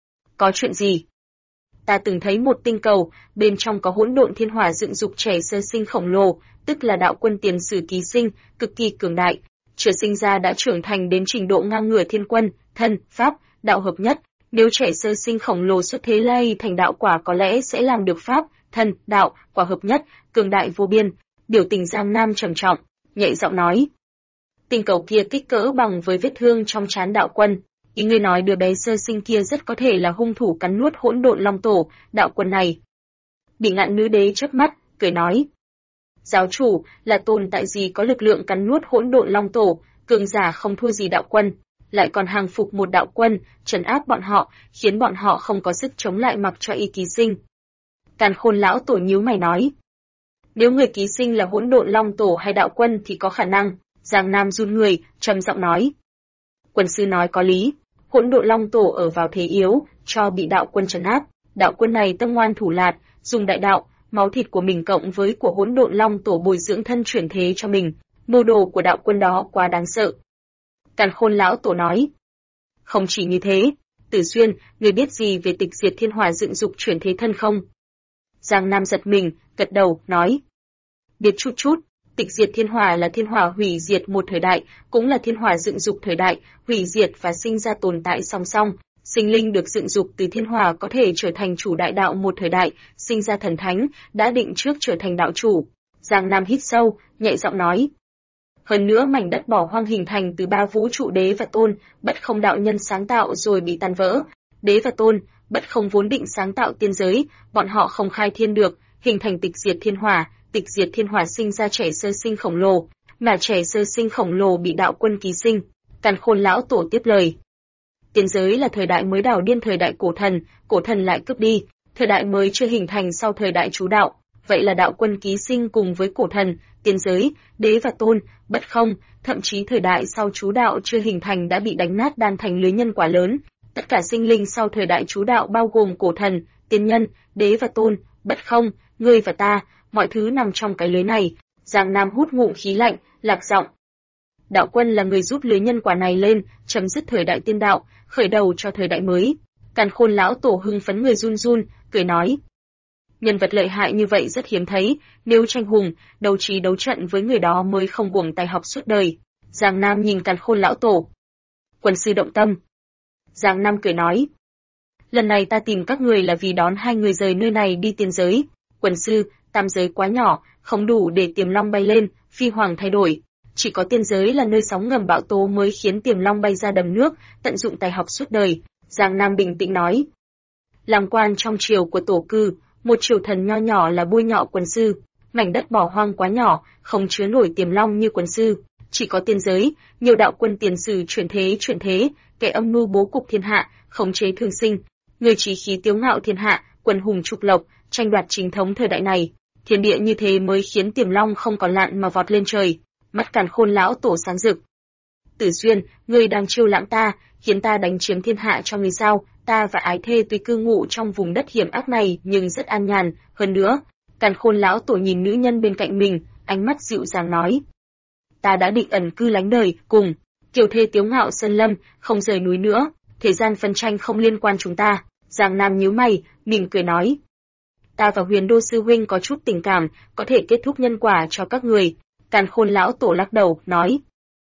Có chuyện gì? Ta từng thấy một tinh cầu, bên trong có hỗn độn thiên hỏa dựng dục trẻ sơ sinh khổng lồ, tức là đạo quân tiền sử ký sinh, cực kỳ cường đại. Chưa sinh ra đã trưởng thành đến trình độ ngang ngửa thiên quân, thân, pháp, đạo hợp nhất. Nếu trẻ sơ sinh khổng lồ xuất thế lay thành đạo quả có lẽ sẽ làm được pháp, thân, đạo, quả hợp nhất, cường đại vô biên. Biểu tình Giang Nam trầm trọng, nhẹ giọng nói. Tinh cầu kia kích cỡ bằng với vết thương trong trán đạo quân. Ý ngươi nói đứa bé sơ sinh kia rất có thể là hung thủ cắn nuốt hỗn độn long tổ, đạo quân này. Bỉ Ngạn Nữ Đế chớp mắt, cười nói. Giáo chủ, là tồn tại gì có lực lượng cắn nuốt hỗn độn long tổ, cường giả không thua gì đạo quân, lại còn hàng phục một đạo quân, trấn áp bọn họ, khiến bọn họ không có sức chống lại mặc cho y ký sinh. Càn Khôn Lão Tổ nhíu mày nói. Nếu người ký sinh là hỗn độn long tổ hay đạo quân thì có khả năng. Giang Nam run người, trầm giọng nói. Quân sư nói có lý, hỗn độn long tổ ở vào thế yếu, cho bị đạo quân trấn áp. Đạo quân này tâm ngoan thủ lạt, dùng đại đạo, máu thịt của mình cộng với của hỗn độn long tổ bồi dưỡng thân chuyển thế cho mình. Mưu đồ của đạo quân đó quá đáng sợ. Càn Khôn Lão Tổ nói. Không chỉ như thế, Tử Xuyên, người biết gì về tịch diệt thiên hỏa dựng dục chuyển thế thân không? Giang Nam giật mình, gật đầu, nói. Biết chút chút, tịch diệt thiên hỏa là thiên hỏa hủy diệt một thời đại, cũng là thiên hỏa dựng dục thời đại, hủy diệt và sinh ra tồn tại song song. Sinh linh được dựng dục từ thiên hỏa có thể trở thành chủ đại đạo một thời đại, sinh ra thần thánh, đã định trước trở thành đạo chủ. Giang Nam hít sâu, nhẹ giọng nói. Hơn nữa mảnh đất bỏ hoang hình thành từ ba vũ trụ đế và tôn, bất không đạo nhân sáng tạo rồi bị tan vỡ. Đế và tôn, bất không vốn định sáng tạo tiên giới, bọn họ không khai thiên được, hình thành tịch diệt thiên hỏa. Tịch diệt thiên hỏa sinh ra trẻ sơ sinh khổng lồ, mà trẻ sơ sinh khổng lồ bị đạo quân ký sinh. Càn Khôn Lão Tổ tiếp lời. Tiên giới là thời đại mới đảo điên thời đại cổ thần lại cướp đi, thời đại mới chưa hình thành sau thời đại chú đạo, vậy là đạo quân ký sinh cùng với cổ thần, tiên giới, đế và tôn, bất không, thậm chí thời đại sau chú đạo chưa hình thành đã bị đánh nát đan thành lưới nhân quả lớn. Tất cả sinh linh sau thời đại chú đạo bao gồm cổ thần, tiên nhân, đế và tôn, bất không, ngươi và ta, mọi thứ nằm trong cái lưới này. Giang Nam hút ngụm khí lạnh, lạc giọng. Đạo quân là người giúp lưới nhân quả này lên, chấm dứt thời đại tiên đạo, khởi đầu cho thời đại mới. Càn Khôn Lão Tổ hưng phấn người run run, cười nói. Nhân vật lợi hại như vậy rất hiếm thấy, nếu tranh hùng, đấu trí đấu trận với người đó mới không buông tay học suốt đời. Giang Nam nhìn Càn Khôn Lão Tổ. Quân sư động tâm. Giang Nam cười nói. Lần này ta tìm các người là vì đón hai người rời nơi này đi tiên giới. Quân sư, tam giới quá nhỏ, không đủ để Tiềm Long bay lên, phi hoàng thay đổi. Chỉ có tiên giới là nơi sóng ngầm bão tố mới khiến Tiềm Long bay ra đầm nước, tận dụng tài học suốt đời. Giang Nam bình tĩnh nói. Làm quan trong triều của tổ cư, một triều thần nho nhỏ là bôi nhọ quân sư. Mảnh đất bỏ hoang quá nhỏ, không chứa nổi Tiềm Long như quân sư. Chỉ có tiên giới, nhiều đạo quân tiền sử chuyển thế, kẻ âm mưu bố cục thiên hạ, khống chế thương sinh. Người trí khí tiếu ngạo thiên hạ, quân hùng trục lộc, tranh đoạt chính thống thời đại này. Thiên địa như thế mới khiến Tiềm Long không còn lặn mà vọt lên trời. Mắt Càn Khôn lão tổ sáng rực. Tử Xuyên, ngươi đang chiêu lãm ta, khiến ta đánh chiếm thiên hạ cho ngươi sao? Ta và ái thê tuy cư ngụ trong vùng đất hiểm ác này nhưng rất an nhàn, hơn nữa, Càn Khôn lão tổ nhìn nữ nhân bên cạnh mình, ánh mắt dịu dàng nói: ta đã định ẩn cư lánh đời, cùng kiều thê tiếu ngạo sơn lâm, không rời núi nữa, thế gian phân tranh không liên quan chúng ta. Giang Nam nhíu mày, mỉm cười nói: ta và Huyền Đô sư huynh có chút tình cảm, có thể kết thúc nhân quả cho các người. Càn Khôn lão tổ lắc đầu, nói: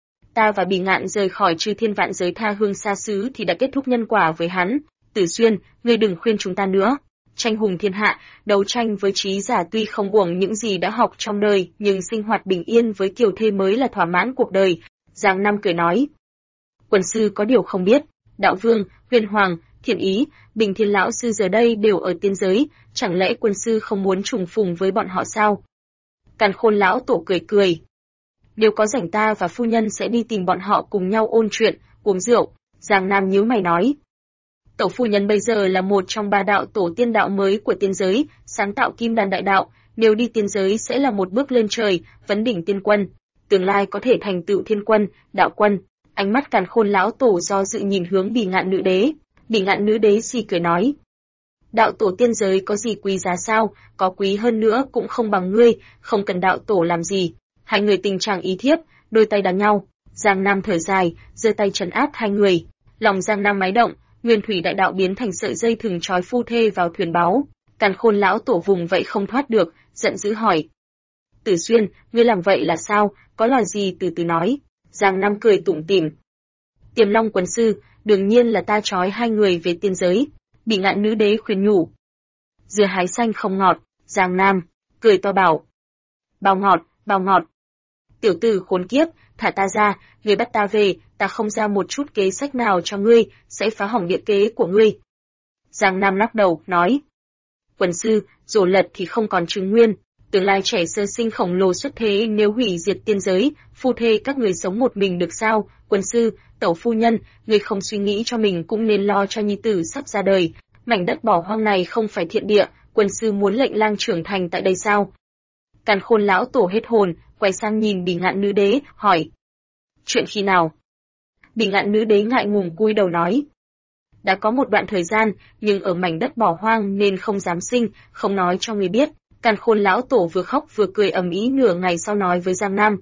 ta và Bỉ Ngạn rời khỏi chư thiên vạn giới tha hương xa xứ thì đã kết thúc nhân quả với hắn. Tử Xuyên, ngươi đừng khuyên chúng ta nữa. Tranh hùng thiên hạ, đấu tranh với trí giả tuy không uổng những gì đã học trong đời, nhưng sinh hoạt bình yên với kiều thê mới là thỏa mãn cuộc đời. Giang Nam cười nói: quần sư có điều không biết, Đạo Vương, Huyền Hoàng, Thiện Ý, Bình Thiên lão sư giờ đây đều ở tiên giới, chẳng lẽ quân sư không muốn trùng phùng với bọn họ sao? Càn Khôn lão tổ cười cười: nếu có rảnh ta và phu nhân sẽ đi tìm bọn họ cùng nhau ôn chuyện, uống rượu. Giang Nam nhíu mày nói: tẩu phu nhân bây giờ là một trong 3 đạo tổ tiên đạo mới của tiên giới, sáng tạo Kim Đan đại đạo, nếu đi tiên giới sẽ là một bước lên trời, vấn đỉnh tiên quân, tương lai có thể thành tựu thiên quân, đạo quân. Ánh mắt Càn Khôn lão tổ do dự nhìn hướng Bỉ Ngạn nữ đế. Bỉ Ngạn nữ đế xì cười nói: đạo tổ tiên giới có gì quý giá sao, có quý hơn nữa cũng không bằng ngươi, không cần đạo tổ làm gì. Hai người tình trạng ý thiếp, đôi tay đàn nhau. Giang Nam thở dài, giơ tay trấn áp hai người. Lòng Giang Nam máy động, nguyên thủy đại đạo biến thành sợi dây thừng trói phu thê vào thuyền báu. Càn Khôn lão tổ vùng vậy không thoát được, giận dữ hỏi: Tử Xuyên, ngươi làm vậy là sao, có lời gì từ từ nói. Giang Nam cười tủm tỉm: Tiềm Long quần sư, đương nhiên là ta trói hai người về tiên giới. Bỉ Ngạn nữ đế khuyên nhủ: dưa hái xanh không ngọt. Giang Nam cười to bảo: bao ngọt, bao ngọt. Tiểu tử khốn kiếp, thả ta ra, ngươi bắt ta về, ta không ra một chút kế sách nào cho ngươi, sẽ phá hỏng địa kế của ngươi. Giang Nam lắc đầu, nói: quần sư, rổ lật thì không còn chứng nguyên, tương lai trẻ sơ sinh khổng lồ xuất thế, nếu hủy diệt tiên giới, phu thê các người sống một mình được sao? Quần sư, tẩu phu nhân, ngươi không suy nghĩ cho mình cũng nên lo cho nhi tử sắp ra đời. Mảnh đất bỏ hoang này không phải thiện địa, quần sư muốn lệnh lang trưởng thành tại đây sao? Càn Khôn lão tổ hết hồn, quay sang nhìn Bỉ Ngạn nữ đế, hỏi: chuyện khi nào? Bỉ Ngạn nữ đế ngại ngùng cúi đầu nói: đã có một đoạn thời gian, nhưng ở mảnh đất bỏ hoang nên không dám sinh, không nói cho người biết. Càn Khôn lão tổ vừa khóc vừa cười ầm ĩ nửa ngày sau nói với Giang Nam: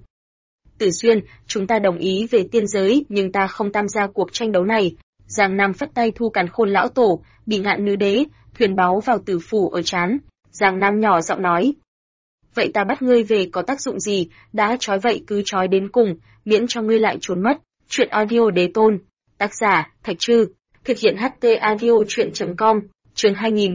Tử Xuyên, chúng ta đồng ý về tiên giới, nhưng ta không tham gia cuộc tranh đấu này. Giang Nam phất tay thu Càn Khôn lão tổ, Bỉ Ngạn nữ đế, thuyền báu vào tử phủ ở trán. Giang Nam nhỏ giọng nói: vậy ta bắt ngươi về có tác dụng gì, đã trói vậy cứ trói đến cùng, miễn cho ngươi lại trốn mất. Truyện audio Đế Tôn, tác giả Thạch Trư, thực hiện HT audio truyện.com, chương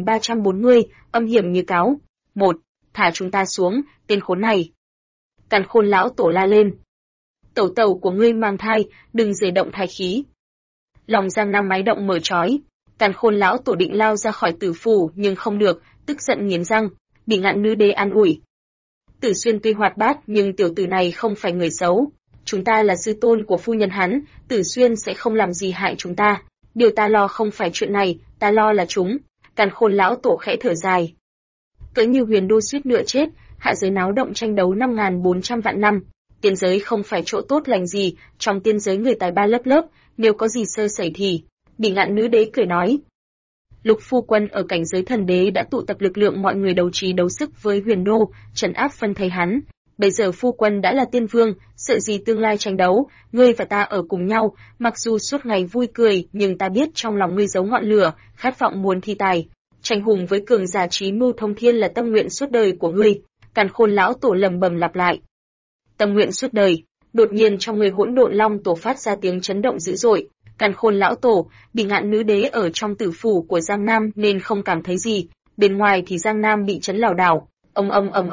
2340, âm hiểm như cáo. 1. Thả chúng ta xuống, tên khốn này. Càn Khôn lão tổ la lên: tẩu tẩu của ngươi mang thai, đừng dễ động thai khí. Lòng Giang Nam máy động mở trói. Càn Khôn lão tổ định lao ra khỏi tử phủ nhưng không được, tức giận nghiến răng. Bỉ Ngạn nữ đế an ủi: Tử Xuyên tuy hoạt bát nhưng tiểu tử này không phải người xấu. Chúng ta là sư tôn của phu nhân hắn, Tử Xuyên sẽ không làm gì hại chúng ta. Điều ta lo không phải chuyện này, ta lo là chúng. Càn Khôn lão tổ khẽ thở dài: cỡ như Huyền Đô suýt nữa chết, hạ giới náo động tranh đấu 5.400 vạn năm. Tiên giới không phải chỗ tốt lành gì, trong tiên giới người tài ba lớp lớp, nếu có gì sơ sẩy thì... Bỉ Ngạn nữ đế cười nói: Lục phu quân ở cảnh giới thần đế đã tụ tập lực lượng mọi người đấu trí đấu sức với Huyền Đô, trấn áp phân thây hắn. Bây giờ phu quân đã là tiên vương, sợ gì tương lai tranh đấu, ngươi và ta ở cùng nhau, mặc dù suốt ngày vui cười, nhưng ta biết trong lòng ngươi giấu ngọn lửa, khát vọng muốn thi tài. Tranh hùng với cường giả trí mưu thông thiên là tâm nguyện suốt đời của ngươi. Càn Khôn lão tổ lầm bầm lặp lại: tâm nguyện suốt đời. Đột nhiên trong người Hỗn Độn Long tổ phát ra tiếng chấn động dữ dội. Càn Khôn lão tổ, Bỉ Ngạn nữ đế ở trong tử phủ của Giang Nam nên không cảm thấy gì, bên ngoài thì Giang Nam bị chấn lảo đảo, ầm.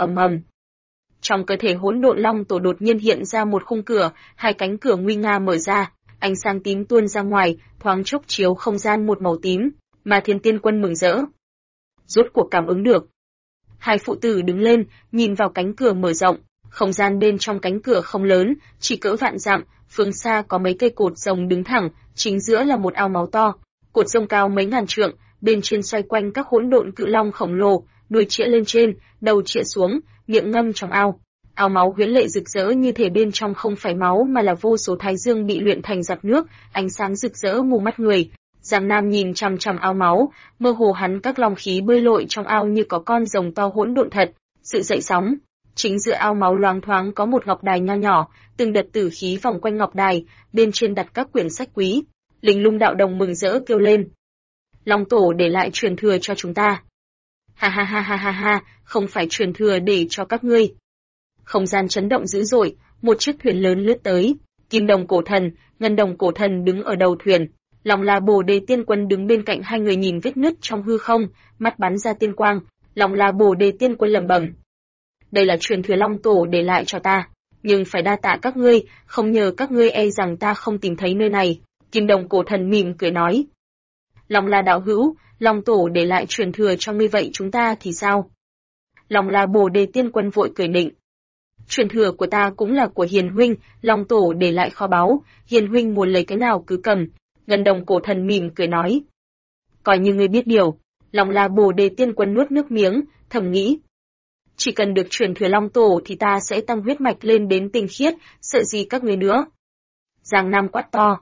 Trong cơ thể Hỗn Độn Long tổ đột nhiên hiện ra một khung cửa, hai cánh cửa nguy nga mở ra, ánh sáng tím tuôn ra ngoài, thoáng chốc chiếu không gian một màu tím, mà Thiên Tiên Quân mừng rỡ. Rốt cuộc cảm ứng được. Hai phụ tử đứng lên, nhìn vào cánh cửa mở rộng, không gian bên trong cánh cửa không lớn, chỉ cỡ vạn dặm, phương xa có mấy cây cột rồng đứng thẳng, chính giữa là một ao máu to, cột rồng cao mấy ngàn trượng, bên trên xoay quanh các hỗn độn cự long khổng lồ, đuôi chĩa lên trên, đầu chĩa xuống, miệng ngâm trong ao. Ao máu huyễn lệ rực rỡ như thể bên trong không phải máu mà là vô số thái dương bị luyện thành giọt nước, ánh sáng rực rỡ mù mắt người. Giang Nam nhìn chằm chằm ao máu, mơ hồ hắn các long khí bơi lội trong ao như có con rồng to hỗn độn thật, sự dậy sóng. Chính giữa ao máu loáng thoáng có một ngọc đài nho nhỏ, từng đợt tử khí vòng quanh ngọc đài, bên trên đặt các quyển sách quý. Linh Lung đạo đồng mừng rỡ kêu lên: Long tổ để lại truyền thừa cho chúng ta. Ha ha ha ha ha ha, không phải truyền thừa để cho các ngươi. Không gian chấn động dữ dội, một chiếc thuyền lớn lướt tới. Kim đồng cổ thần, ngân đồng cổ thần đứng ở đầu thuyền. Long La Bồ Đề Tiên Quân đứng bên cạnh hai người nhìn vết nứt trong hư không, mắt bắn ra tiên quang. Long La Bồ Đề Tiên Quân lẩm bẩm: đây là truyền thừa Long tổ để lại cho ta, nhưng phải đa tạ các ngươi, không nhờ các ngươi e rằng ta không tìm thấy nơi này. Kim đồng cổ thần mỉm cười nói: Long La đạo hữu, Long tổ để lại truyền thừa cho ngươi vậy chúng ta thì sao? Long La Bồ Đề Tiên Quân vội cười nịnh: truyền thừa của ta cũng là của Hiền huynh, Long tổ để lại kho báu, Hiền huynh muốn lấy cái nào cứ cầm. Ngân đồng cổ thần mỉm cười nói: coi như ngươi biết điều. Long La Bồ Đề Tiên Quân nuốt nước miếng, thầm nghĩ: chỉ cần được truyền thừa Long tổ thì ta sẽ tăng huyết mạch lên đến tinh khiết, sợ gì các ngươi nữa. Giang Nam quát to: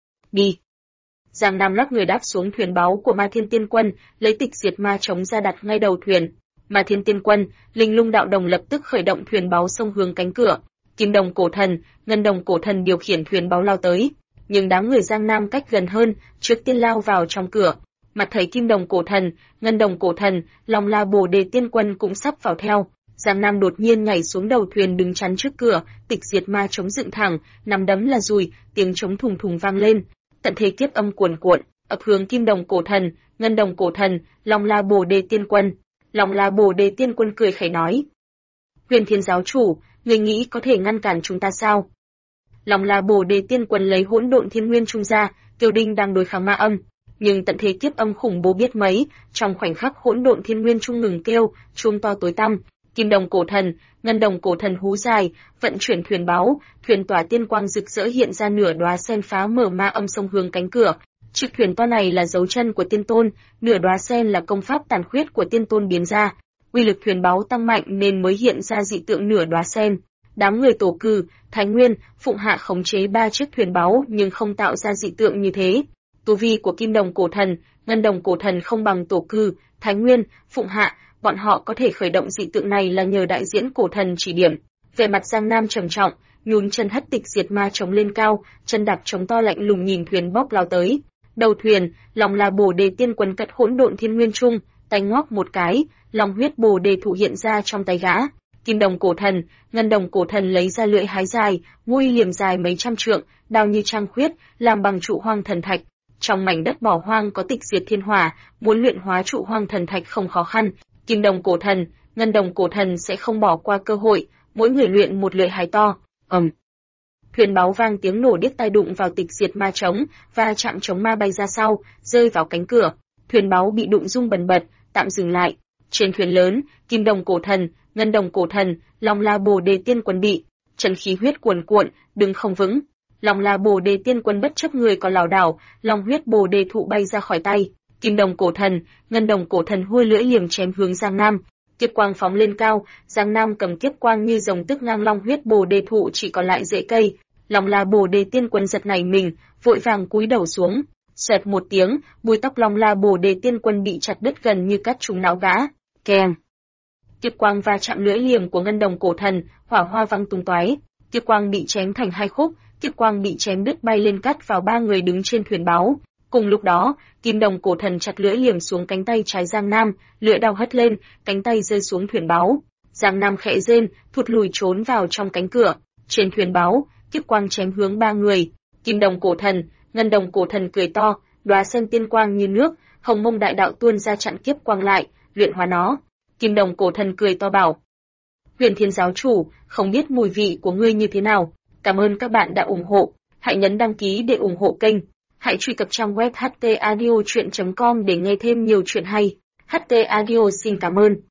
đi! Giang Nam lắc người đáp xuống thuyền báu của Ma Thiên Tiên Quân, lấy tịch diệt ma chống ra đặt ngay đầu thuyền. Ma Thiên Tiên Quân, Linh Lung đạo đồng lập tức khởi động thuyền báu xông hướng cánh cửa. Kim đồng cổ thần, ngân đồng cổ thần điều khiển thuyền báu lao tới, nhưng đám người Giang Nam cách gần hơn, trước tiên lao vào trong cửa. Mặt thấy Kim đồng cổ thần, ngân đồng cổ thần, Long La Bồ Đề Tiên Quân cũng sắp vào theo. Giang Nam đột nhiên nhảy xuống đầu thuyền đứng chắn trước cửa, tịch diệt ma chống dựng thẳng, nắm đấm là dùi, tiếng trống thùng thùng vang lên. Tận thế kiếp âm cuồn cuộn, ập hướng Kim đồng cổ thần, ngân đồng cổ thần, Long La Bồ Đề Tiên Quân. Long La Bồ Đề Tiên Quân cười khẩy nói: Huyền Thiên giáo chủ, người nghĩ có thể ngăn cản chúng ta sao? Long La Bồ Đề Tiên Quân lấy hỗn độn thiên nguyên trung ra, Kiều Đinh đang đối kháng ma âm, nhưng tận thế kiếp âm khủng bố biết mấy, trong khoảnh khắc hỗn độn thiên nguyên trung ngừng kêu, chuông to tối tăm. Kim đồng cổ thần, ngân đồng cổ thần hú dài, vận chuyển thuyền báu, thuyền tỏa tiên quang rực rỡ hiện ra nửa đóa sen phá mở ma âm sông hướng cánh cửa. Chiếc thuyền to này là dấu chân của tiên tôn, nửa đóa sen là công pháp tàn khuyết của tiên tôn biến ra. Uy lực thuyền báu tăng mạnh nên mới hiện ra dị tượng nửa đóa sen. Đám người Tổ Cừ, Thái Nguyên, Phụng Hạ khống chế 3 chiếc thuyền báu nhưng không tạo ra dị tượng như thế. Tu vi của Kim đồng cổ thần, ngân đồng cổ thần không bằng Tổ Cừ, Thái Nguyên, Phụng Hạ, bọn họ có thể khởi động dị tượng này là nhờ đại diễn cổ thần chỉ điểm. Về mặt Giang Nam trầm trọng, nhún chân hất tịch diệt ma chống lên cao, chân đạp chống to lạnh lùng nhìn thuyền bốc lao tới. Đầu thuyền, Long La Bồ Đề Tiên Quân cất hỗn độn thiên nguyên trung, tay ngoắc một cái, long huyết bồ đề thụ hiện ra trong tay gã. Kim đồng cổ thần, ngân đồng cổ thần lấy ra lưỡi hái dài, mũi liềm dài mấy trăm trượng, đao như trăng khuyết, làm bằng trụ hoang thần thạch. Trong mảnh đất bỏ hoang có tịch diệt thiên hỏa, muốn luyện hóa trụ hoang thần thạch không khó khăn. Kim đồng cổ thần, ngân đồng cổ thần sẽ không bỏ qua cơ hội, mỗi người luyện một lưỡi hái to. Thuyền báu vang tiếng nổ điếc tai đụng vào tịch diệt ma trống, và chạm trống ma bay ra sau, rơi vào cánh cửa. Thuyền báu bị đụng rung bần bật, tạm dừng lại. Trên thuyền lớn, Kim đồng cổ thần, ngân đồng cổ thần, Long La Bồ Đề Tiên Quân bị chân khí huyết cuồn cuộn, đứng không vững. Long La Bồ Đề Tiên Quân bất chấp người còn lảo đảo, long huyết bồ đề thụ bay ra khỏi tay. Kim đồng cổ thần, ngân đồng cổ thần huôi lưỡi liềm chém hướng Giang Nam. Kiếp quang phóng lên cao, Giang Nam cầm kiếp quang như rồng tức ngang long huyết bồ đề thụ chỉ còn lại rễ cây. Long La Bồ Đề Tiên Quân giật nảy mình, vội vàng cúi đầu xuống. Xoẹt một tiếng, bùi tóc Long La Bồ Đề Tiên Quân bị chặt đứt gần như cắt trúng não gã. Keng! Kiếp quang va chạm lưỡi liềm của ngân đồng cổ thần, hỏa hoa văng tung tóe. Kiếp quang bị chém thành hai khúc, kiếp quang bị chém đứt bay lên cắt vào 3 người đứng trên thuyền báu. Cùng lúc đó, Kim đồng cổ thần chặt lưỡi liềm xuống cánh tay trái Giang Nam, lưỡi đao hất lên, cánh tay rơi xuống thuyền báu. Giang Nam khẽ rên, thụt lùi trốn vào trong cánh cửa. Trên thuyền báu, kiếp quang chém hướng 3 người. Kim đồng cổ thần, ngân đồng cổ thần cười to, đóa sen tiên quang như nước, hồng mông đại đạo tuôn ra chặn kiếp quang lại, luyện hóa nó. Kim đồng cổ thần cười to bảo: Huyền Thiên giáo chủ, không biết mùi vị của ngươi như thế nào. Cảm ơn các bạn đã ủng hộ. Hãy nhấn đăng ký để ủng hộ kênh. Hãy truy cập trang web htaudio.com để nghe thêm nhiều chuyện hay. HT Audio xin cảm ơn.